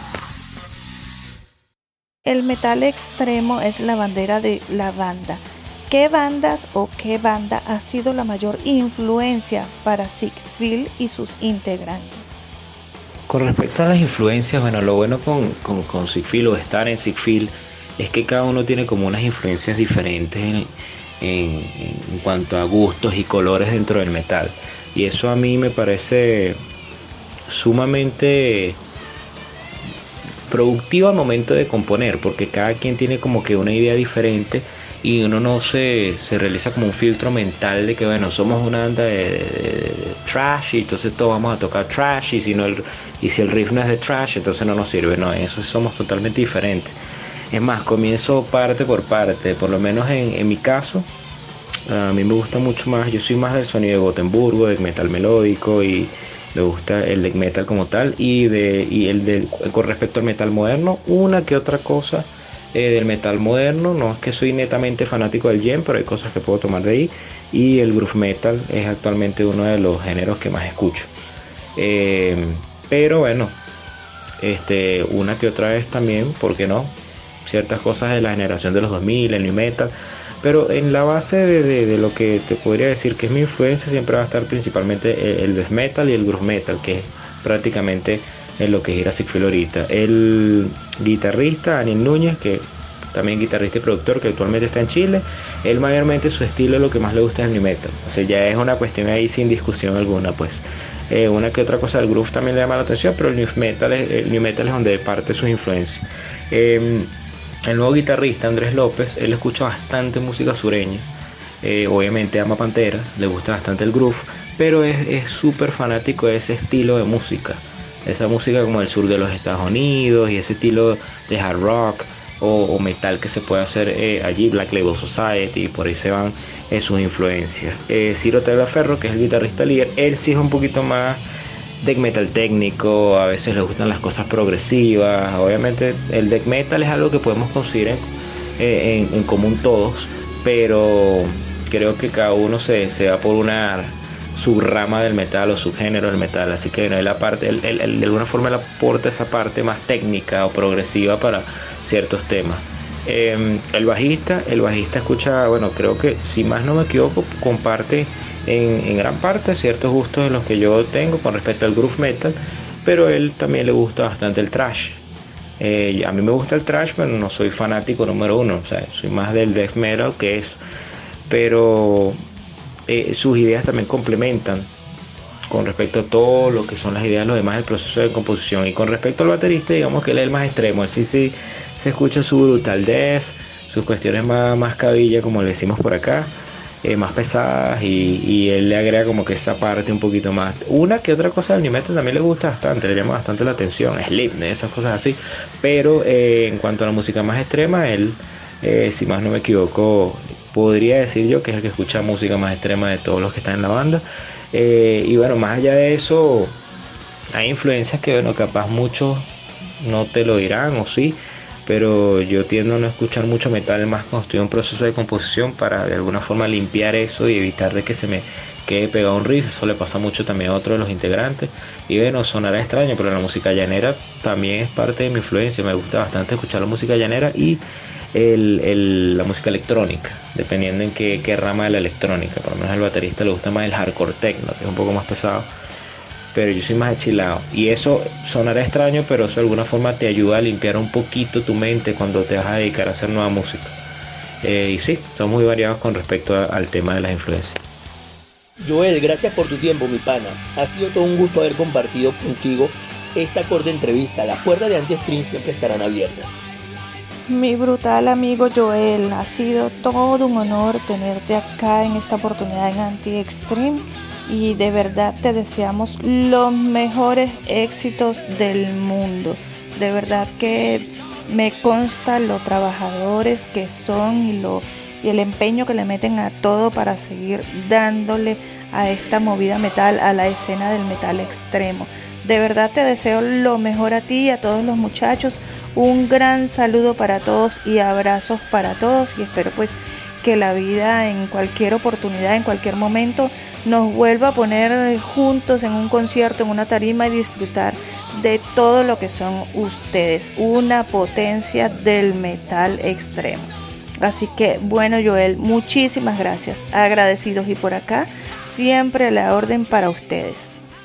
El metal extremo es la bandera de la banda. ¿Qué bandas o qué banda ha sido la mayor influencia para Sickfield y sus integrantes? Con respecto a las influencias, bueno, lo bueno con Sickfield o estar en Sickfield es que cada uno tiene como unas influencias diferentes en cuanto a gustos y colores dentro del metal. Y eso a mí me parece sumamente productivo al momento de componer, porque cada quien tiene como que una idea diferente y uno no se realiza como un filtro mental de que, bueno, somos una banda de trash y entonces todos vamos a tocar trash, y si el riff no es de trash, entonces no nos sirve. No, eso somos totalmente diferentes. Es más, comienzo parte por parte, por lo menos en mi caso. A mí me gusta mucho más, yo soy más del sonido de Gotemburgo, de metal melódico, y me gusta el death metal como tal, con respecto al metal moderno, una que otra cosa del metal moderno. No es que soy netamente fanático del gen, pero hay cosas que puedo tomar de ahí, y el groove metal es actualmente uno de los géneros que más escucho. Pero bueno, una que otra vez también, ¿por qué no? Ciertas cosas de la generación de los 2000, el new metal. Pero en la base de lo que te podría decir que es mi influencia, siempre va a estar principalmente el death metal y el groove metal, que es prácticamente en lo que gira Sickfield ahorita. El guitarrista Daniel Núñez, que también guitarrista y productor, que actualmente está en Chile, él mayormente su estilo, lo que más le gusta es el new metal. O sea, ya es una cuestión ahí sin discusión alguna, pues. Una que otra cosa del groove también le llama la atención, pero el new metal es donde parte sus influencias. El nuevo guitarrista Andrés López, él escucha bastante música sureña, obviamente ama Pantera, le gusta bastante el groove, pero es súper fanático de ese estilo de música, esa música como del sur de los Estados Unidos y ese estilo de hard rock o metal que se puede hacer allí, Black Label Society, y por ahí se van sus influencias. Ciro Tagliaferro, que es el guitarrista líder, él sí es un poquito más death metal técnico, a veces le gustan las cosas progresivas. Obviamente el death metal es algo que podemos conseguir en común todos, pero creo que cada uno se va por una subrama del metal o subgénero del metal, así que no, él de alguna forma él aporta esa parte más técnica o progresiva para ciertos temas. El bajista escucha, bueno, creo que si más no me equivoco, comparte en gran parte ciertos gustos de los que yo tengo con respecto al groove metal, pero él también le gusta bastante el thrash. A mí me gusta el thrash, pero no soy fanático número uno, o sea, soy más del death metal que eso, pero sus ideas también complementan con respecto a todo lo que son las ideas de los demás del proceso de composición. Y con respecto al baterista, digamos que él es el más extremo, él sí se escucha su brutal death, sus cuestiones más cabilla, como le decimos por acá, más pesadas, y él le agrega como que esa parte un poquito más. Una que otra cosa del new metal también le gusta bastante, le llama bastante la atención, Slipknot, esas cosas así, pero en cuanto a la música más extrema, él, si más no me equivoco, podría decir yo que es el que escucha música más extrema de todos los que están en la banda. Y bueno, más allá de eso, hay influencias que, bueno, capaz muchos no te lo dirán, o sí, pero yo tiendo a no escuchar mucho metal más cuando estoy en un proceso de composición para de alguna forma limpiar eso y evitar de que se me quede pegado un riff. Eso le pasa mucho también a otros de los integrantes, y bueno, sonará extraño, pero la música llanera también es parte de mi influencia. Me gusta bastante escuchar la música llanera y la música electrónica, dependiendo en qué rama de la electrónica. Por lo menos al baterista le gusta más el hardcore techno, que es un poco más pesado, pero yo soy más de chill out, y eso sonará extraño, pero eso de alguna forma te ayuda a limpiar un poquito tu mente cuando te vas a dedicar a hacer nueva música. Y sí, son muy variados con respecto al tema de las influencias. Joel, gracias por tu tiempo, mi pana. Ha sido todo un gusto haber compartido contigo esta corta entrevista. Las puertas de Anti-Extreme siempre estarán abiertas. Mi brutal amigo Joel, ha sido todo un honor tenerte acá en esta oportunidad en Anti-Extreme, y de verdad te deseamos los mejores éxitos del mundo. De verdad que me consta lo trabajadores que son y el empeño que le meten a todo para seguir dándole a esta movida metal, a la escena del metal extremo. De verdad te deseo lo mejor a ti y a todos los muchachos. Un gran saludo para todos y abrazos para todos, y espero pues que la vida en cualquier oportunidad, en cualquier momento, nos vuelva a poner juntos en un concierto, en una tarima, y disfrutar de todo lo que son ustedes, una potencia del metal extremo. Así que bueno, Joel, muchísimas gracias, agradecidos, y por acá siempre a la orden para ustedes.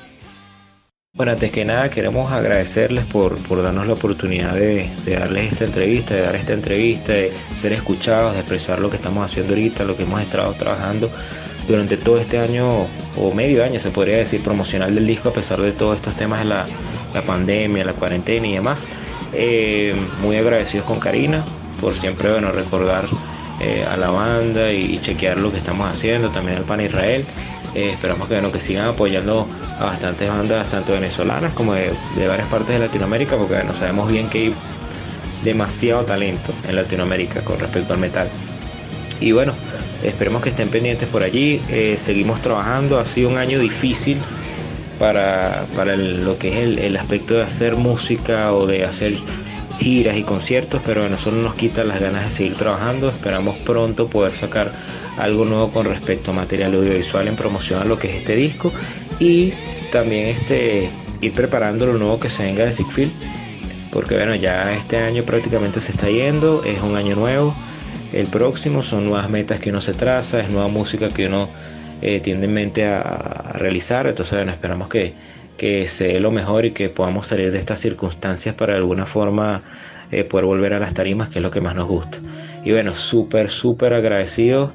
Bueno, antes que nada queremos agradecerles por darnos la oportunidad de darles esta entrevista, de ser escuchados, de expresar lo que estamos haciendo ahorita, lo que hemos estado trabajando durante todo este año, o medio año se podría decir, promocional del disco, a pesar de todos estos temas de la pandemia, la cuarentena y demás. Muy agradecidos con Karina por siempre recordar a la banda y chequear lo que estamos haciendo, también al pana Israel. Esperamos que sigan apoyando a bastantes bandas, tanto venezolanas como de varias partes de Latinoamérica, porque sabemos bien que hay demasiado talento en Latinoamérica con respecto al metal. Y bueno, esperemos que estén pendientes por allí. Seguimos trabajando. Ha sido un año difícil para lo que es el aspecto de hacer música o de hacer giras y conciertos, pero a nosotros no nos quita las ganas de seguir trabajando. Esperamos pronto poder sacar algo nuevo con respecto a material audiovisual en promoción a lo que es este disco, y también ir preparando lo nuevo que se venga de Sickfield, porque bueno, ya este año prácticamente se está yendo, es un año nuevo. El próximo son nuevas metas que uno se traza, es nueva música que uno tiene en mente a realizar. Entonces bueno, esperamos que se dé lo mejor y que podamos salir de estas circunstancias para de alguna forma poder volver a las tarimas, que es lo que más nos gusta. Y bueno, súper agradecidos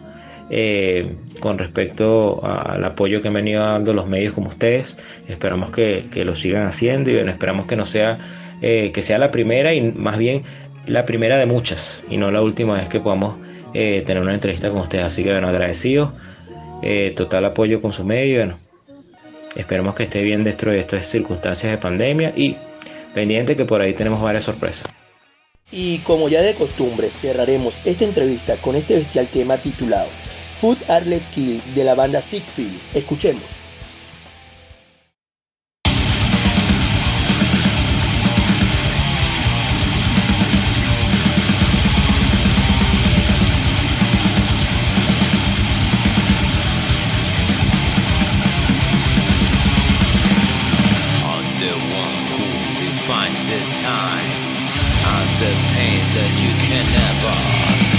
con respecto al apoyo que han venido dando los medios como ustedes. Esperamos que lo sigan haciendo, y bueno, esperamos que no sea que sea la primera, y más bien la primera de muchas, y no la última vez que podamos tener una entrevista con ustedes. Así que bueno, agradecidos, total apoyo con su medio, y bueno, esperemos que esté bien dentro de estas circunstancias de pandemia, y pendiente que por ahí tenemos varias sorpresas. Y como ya de costumbre, cerraremos esta entrevista con este bestial tema titulado Food Artless Kill de la banda Sickfield. Escuchemos. The pain that you can never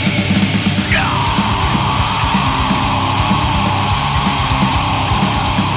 know.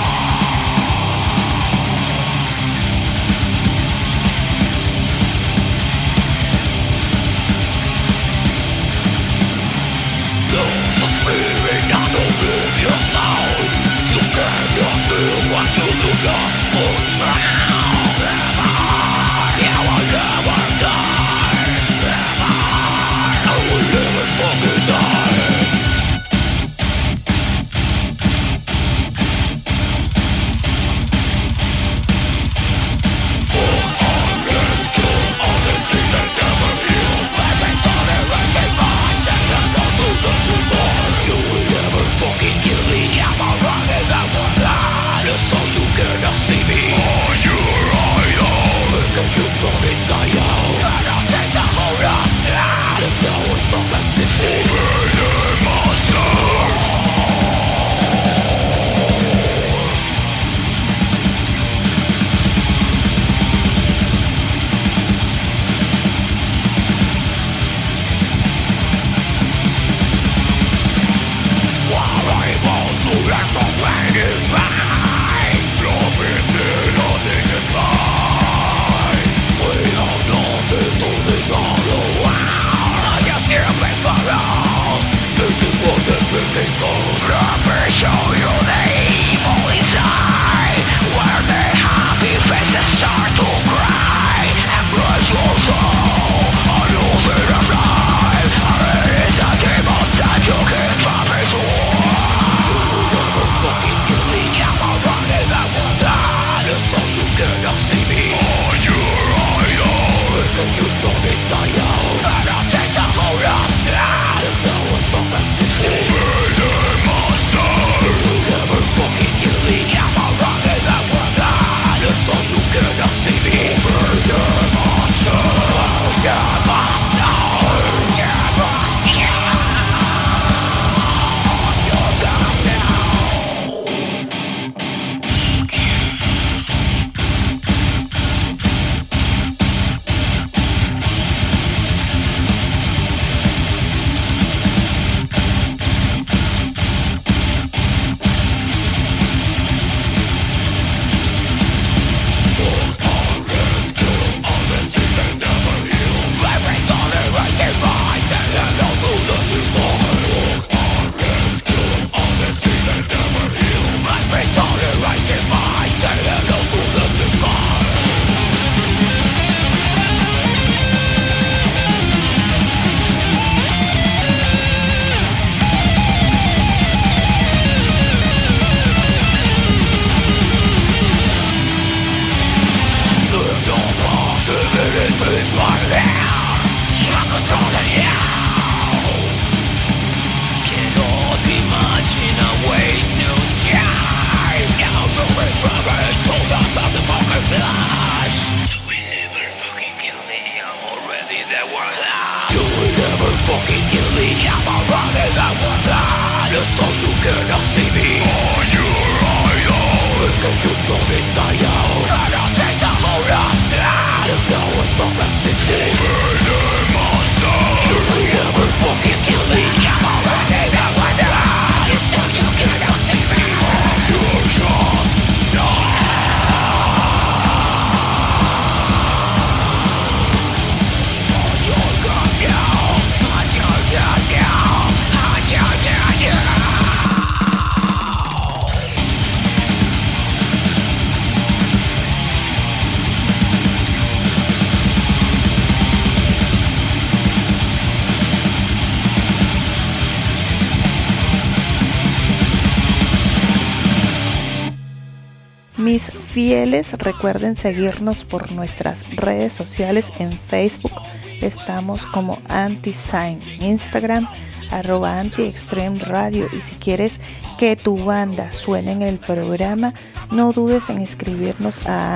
mis fieles, recuerden seguirnos por nuestras redes sociales. En Facebook estamos como Anti-Sign, Instagram @Anti-Extreme-Radio, y si quieres que tu banda suene en el programa, no dudes en escribirnos a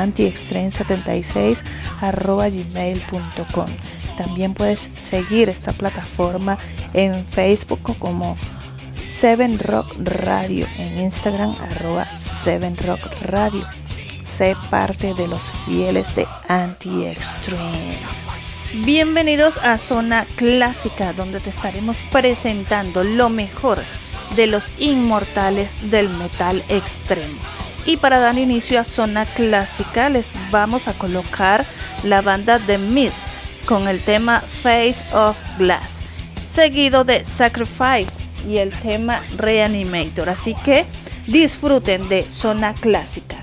antiextreme76@gmail.com. También puedes seguir esta plataforma en Facebook como 7Rock Radio, en Instagram @7Rock Radio. Sé parte de los fieles de Anti-Extreme. Bienvenidos a Zona Clásica, donde te estaremos presentando lo mejor de los inmortales del metal extremo. Y para dar inicio a Zona Clásica les vamos a colocar la banda The Mist con el tema Face of Glass, seguido de Sacrifice y el tema Reanimator. Así que disfruten de Zona Clásica.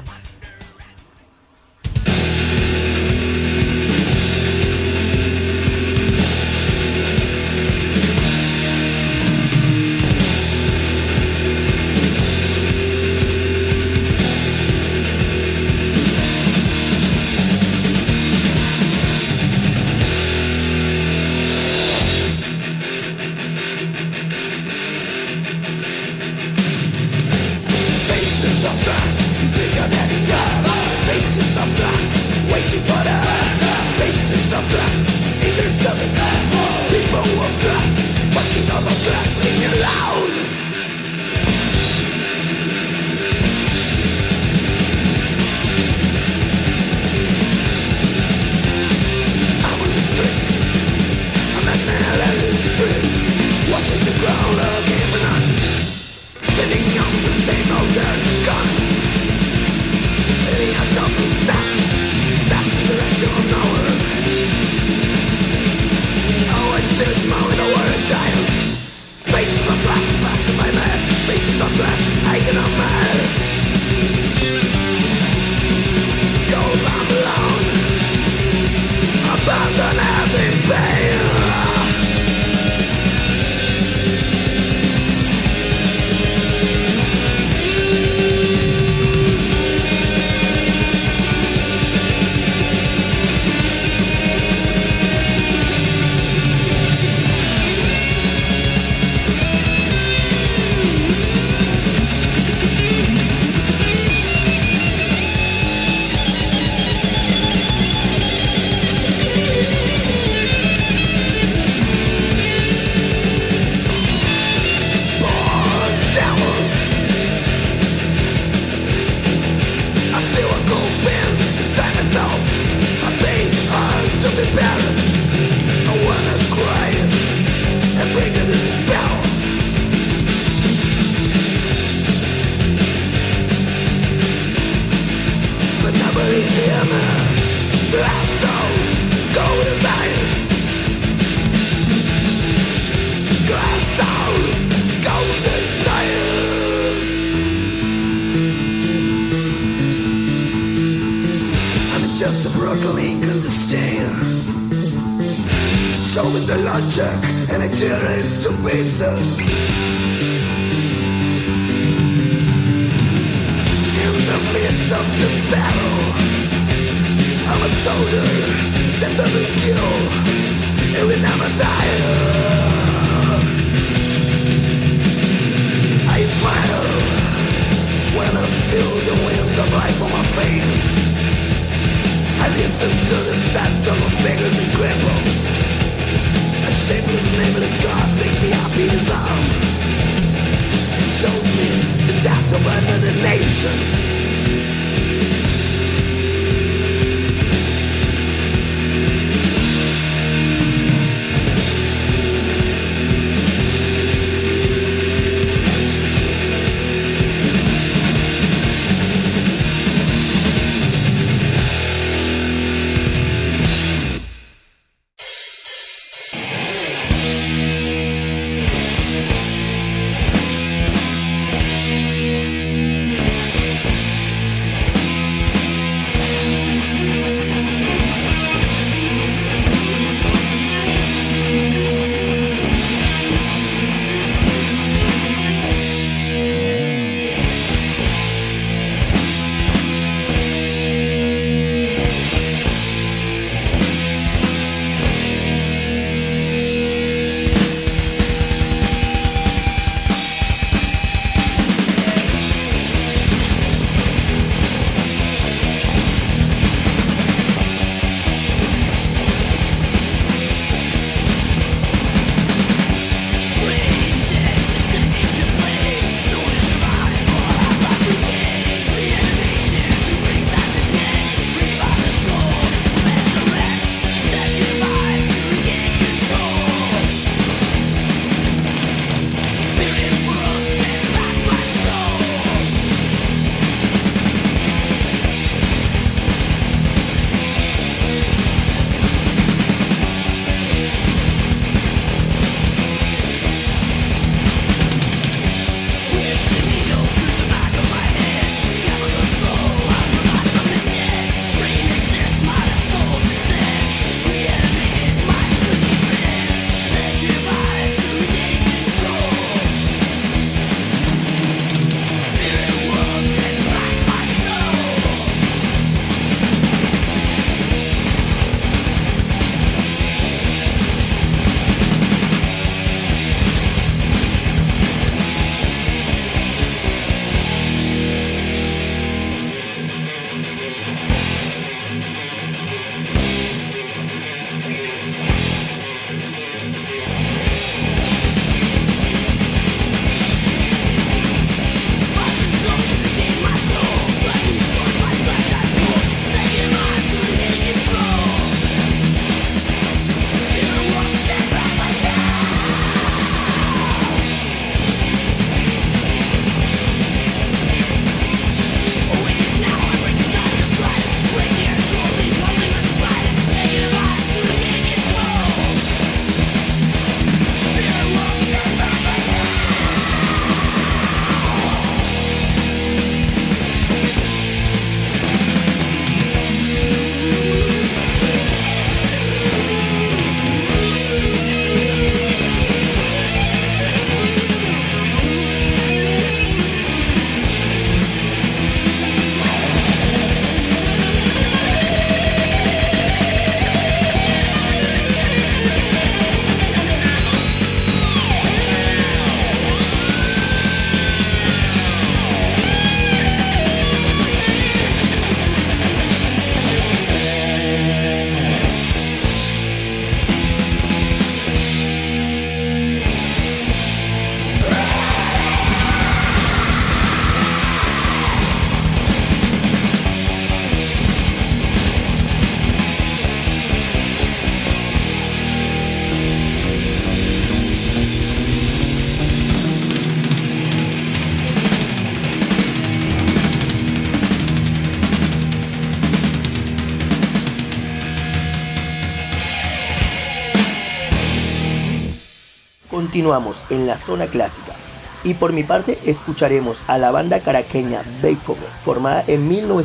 Continuamos en la zona clásica y por mi parte escucharemos a la banda caraqueña Beethoven, formada en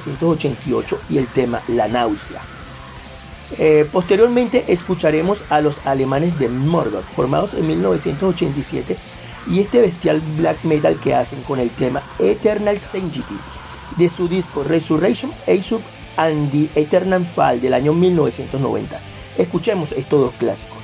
1988, y el tema La Náusea. Posteriormente escucharemos a los alemanes de Morgoth, formados en 1987, y este bestial black metal que hacen con el tema Eternal Sanctity de su disco Resurrection, Aesop and the Eternal Fall del año 1990. Escuchemos estos dos clásicos.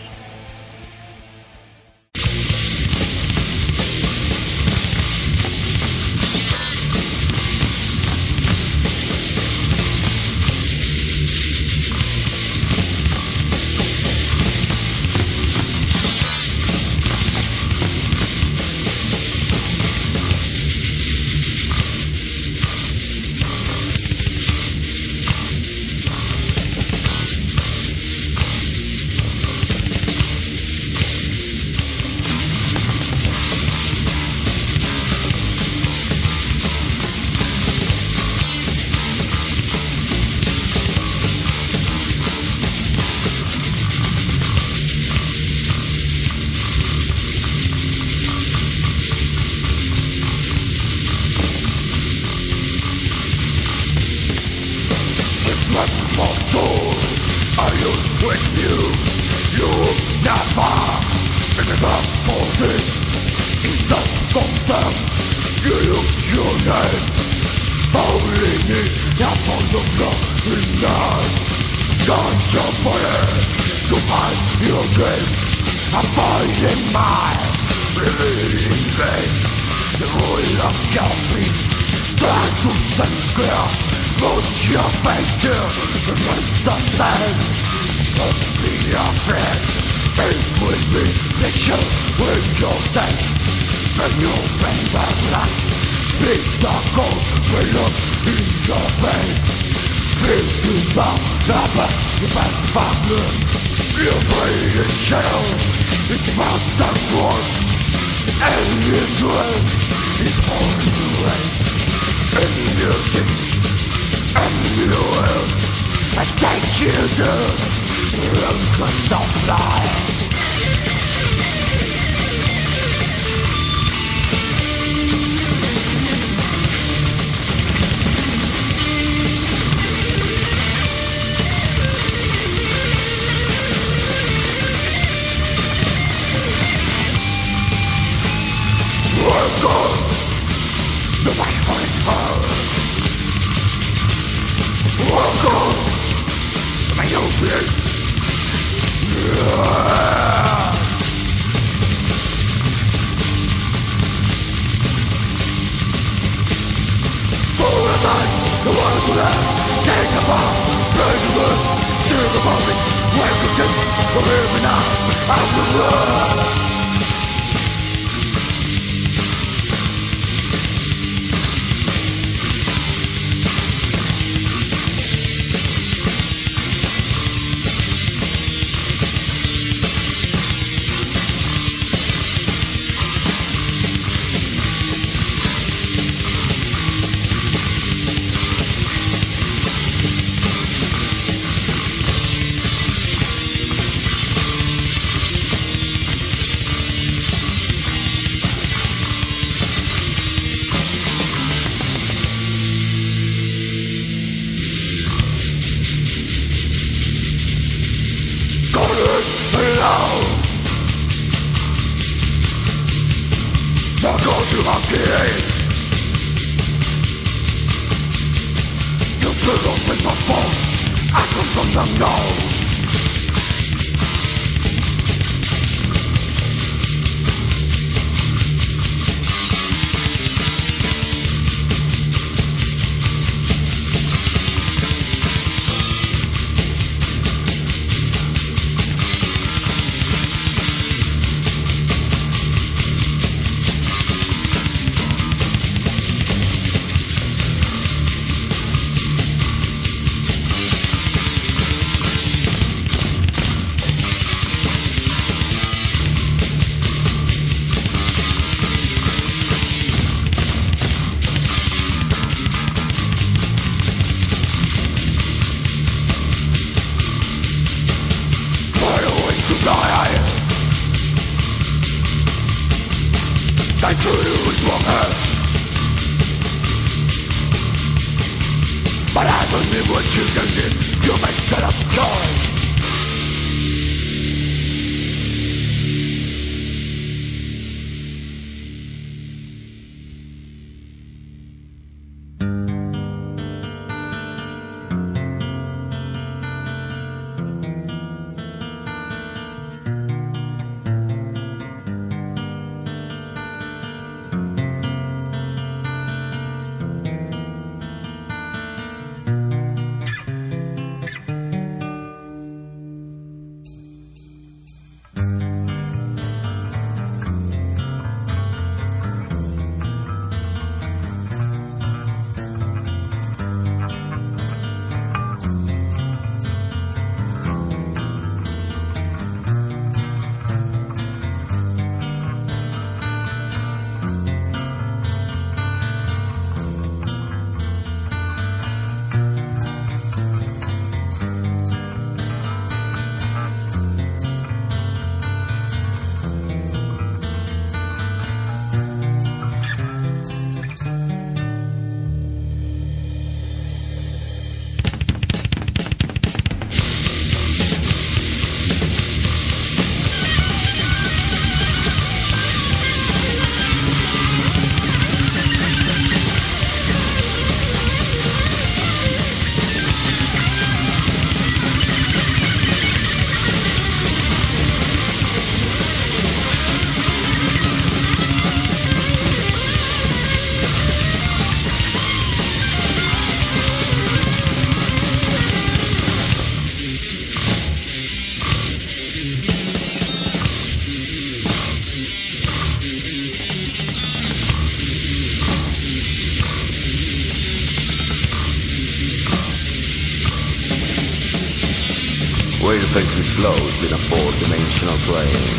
Take a book, sugar pumping, welcome to, we're living now. But I believe what you can give. You make that of choice. Where faces flows in a four-dimensional plane.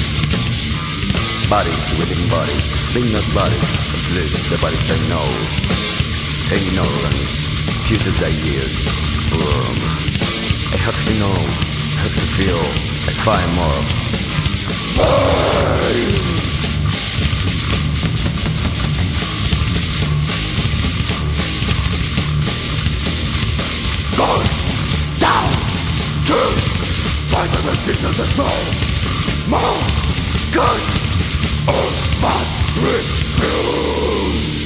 Bodies within bodies, think not bodies, at least the bodies I know. Ignorance, futile ideas, worm. I have to know, have to feel, I find more. Going down to by the machine of the soul. More guns on my refuse.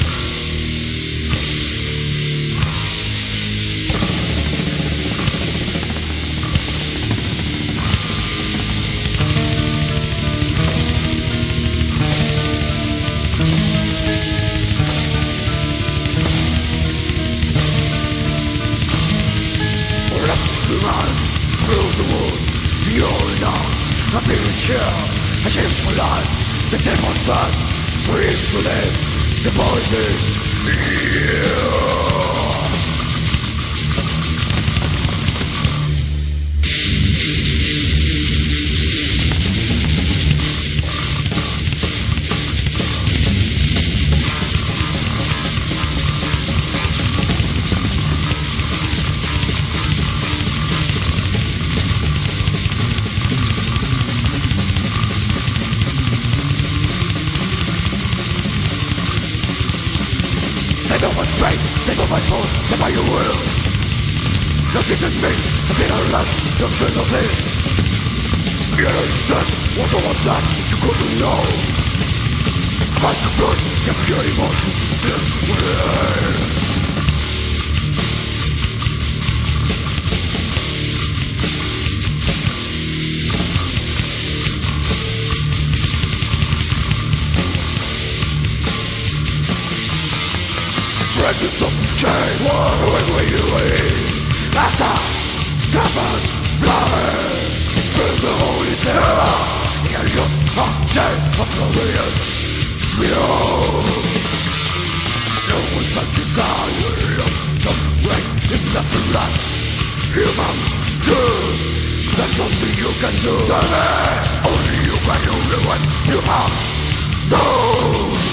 Through the wood, you're enough. I feel it here. I came for life, the same old man, free to live, the poison, Take off my strength, take off my force, take by your will. No season me, I feel our last, no feel nothing. You don't understand what I want that you couldn't know. Fight the blood, give your emotions this way. Break the chain, away you lead. That's a covered blood. Burn the holy terror. You use a day of glorious freedom. No one's like desire. Some way is left to last. Human good. There's something you can do. Only you can do what you have done.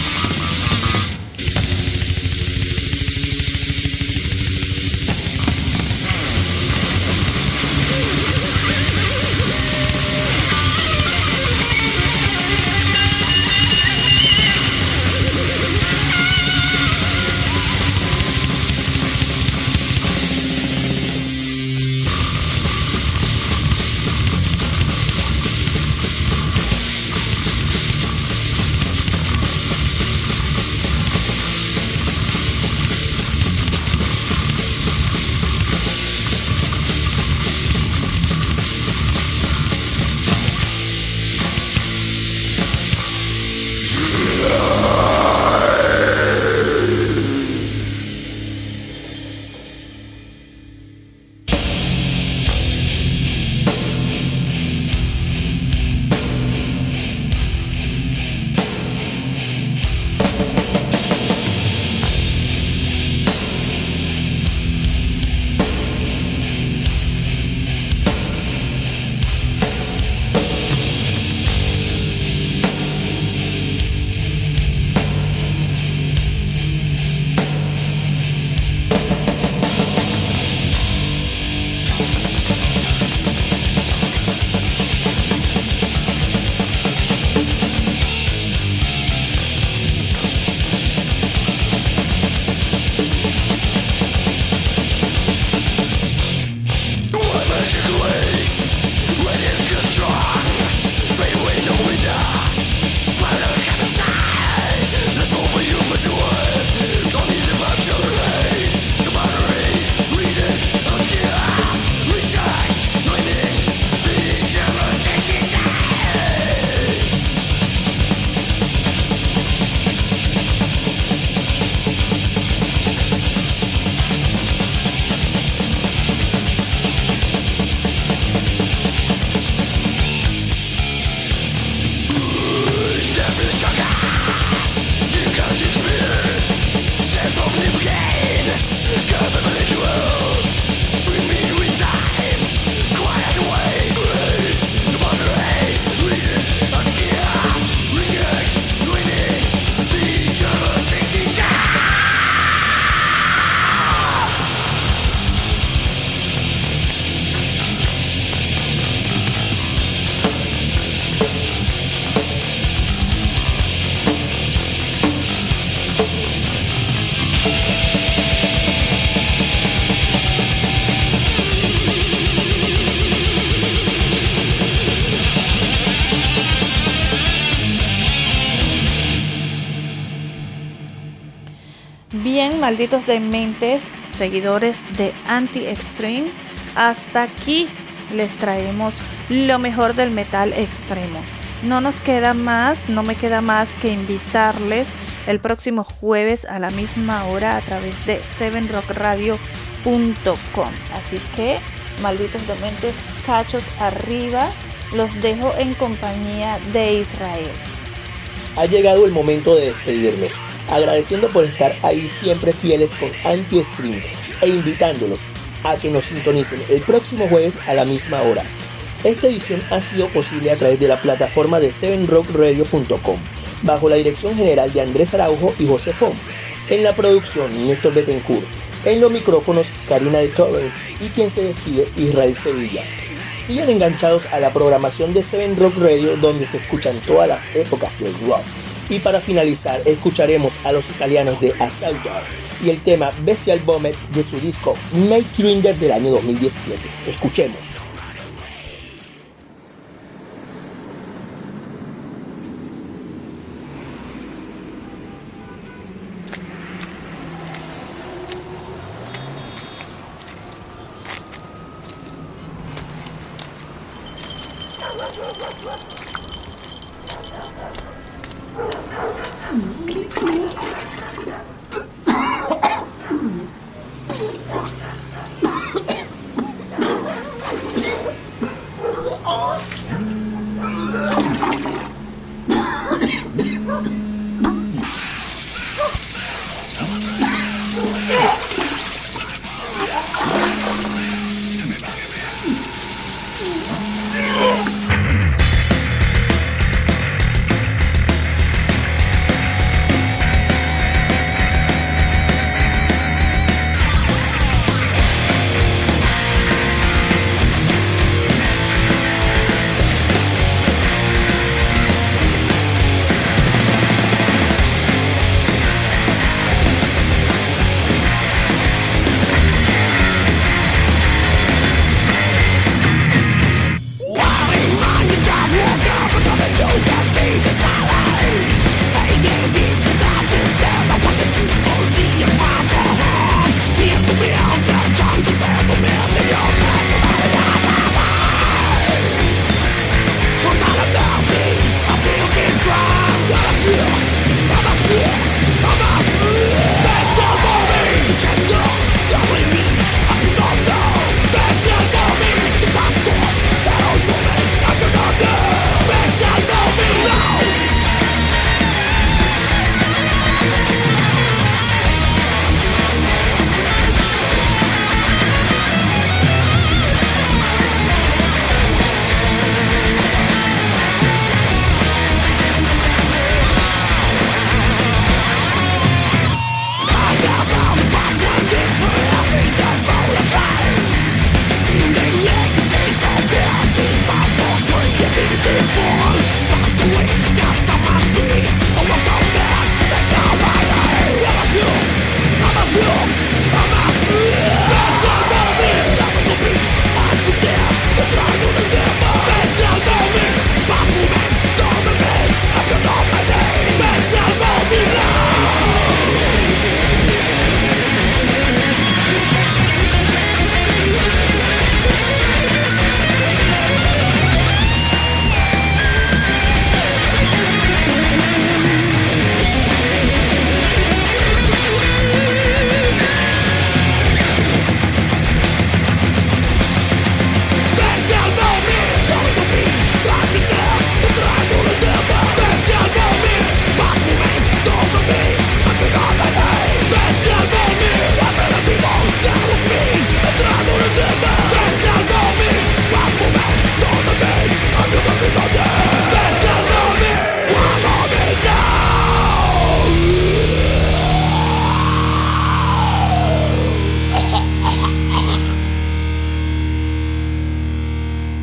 Bien, malditos dementes, seguidores de Anti-Extreme, hasta aquí les traemos lo mejor del metal extremo. No me queda más que invitarles el próximo jueves a la misma hora a través de 7rockradio.com. Así que, malditos dementes, cachos arriba Los dejo en compañía de Israel. Ha llegado el momento de despedirnos, agradeciendo por estar ahí siempre fieles con Anti-Extreme e invitándolos a que nos sintonicen el próximo jueves a la misma hora. Esta edición ha sido posible a través de la plataforma de 7rockradio.com, bajo la dirección general de Andrés Araujo y José Font. En la producción, Néstor Betancourt. En los micrófonos, Karina de Torres. Y quien se despide, Israel Sevilla. Sigan enganchados a la programación de 7Rock Radio, donde se escuchan todas las épocas del rock. Y para finalizar, escucharemos a los italianos de Assault y el tema Bestial Vomit de su disco Make Grinder del año 2017. Escuchemos.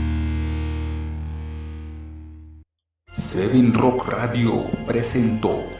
Seven Rock Radio presentó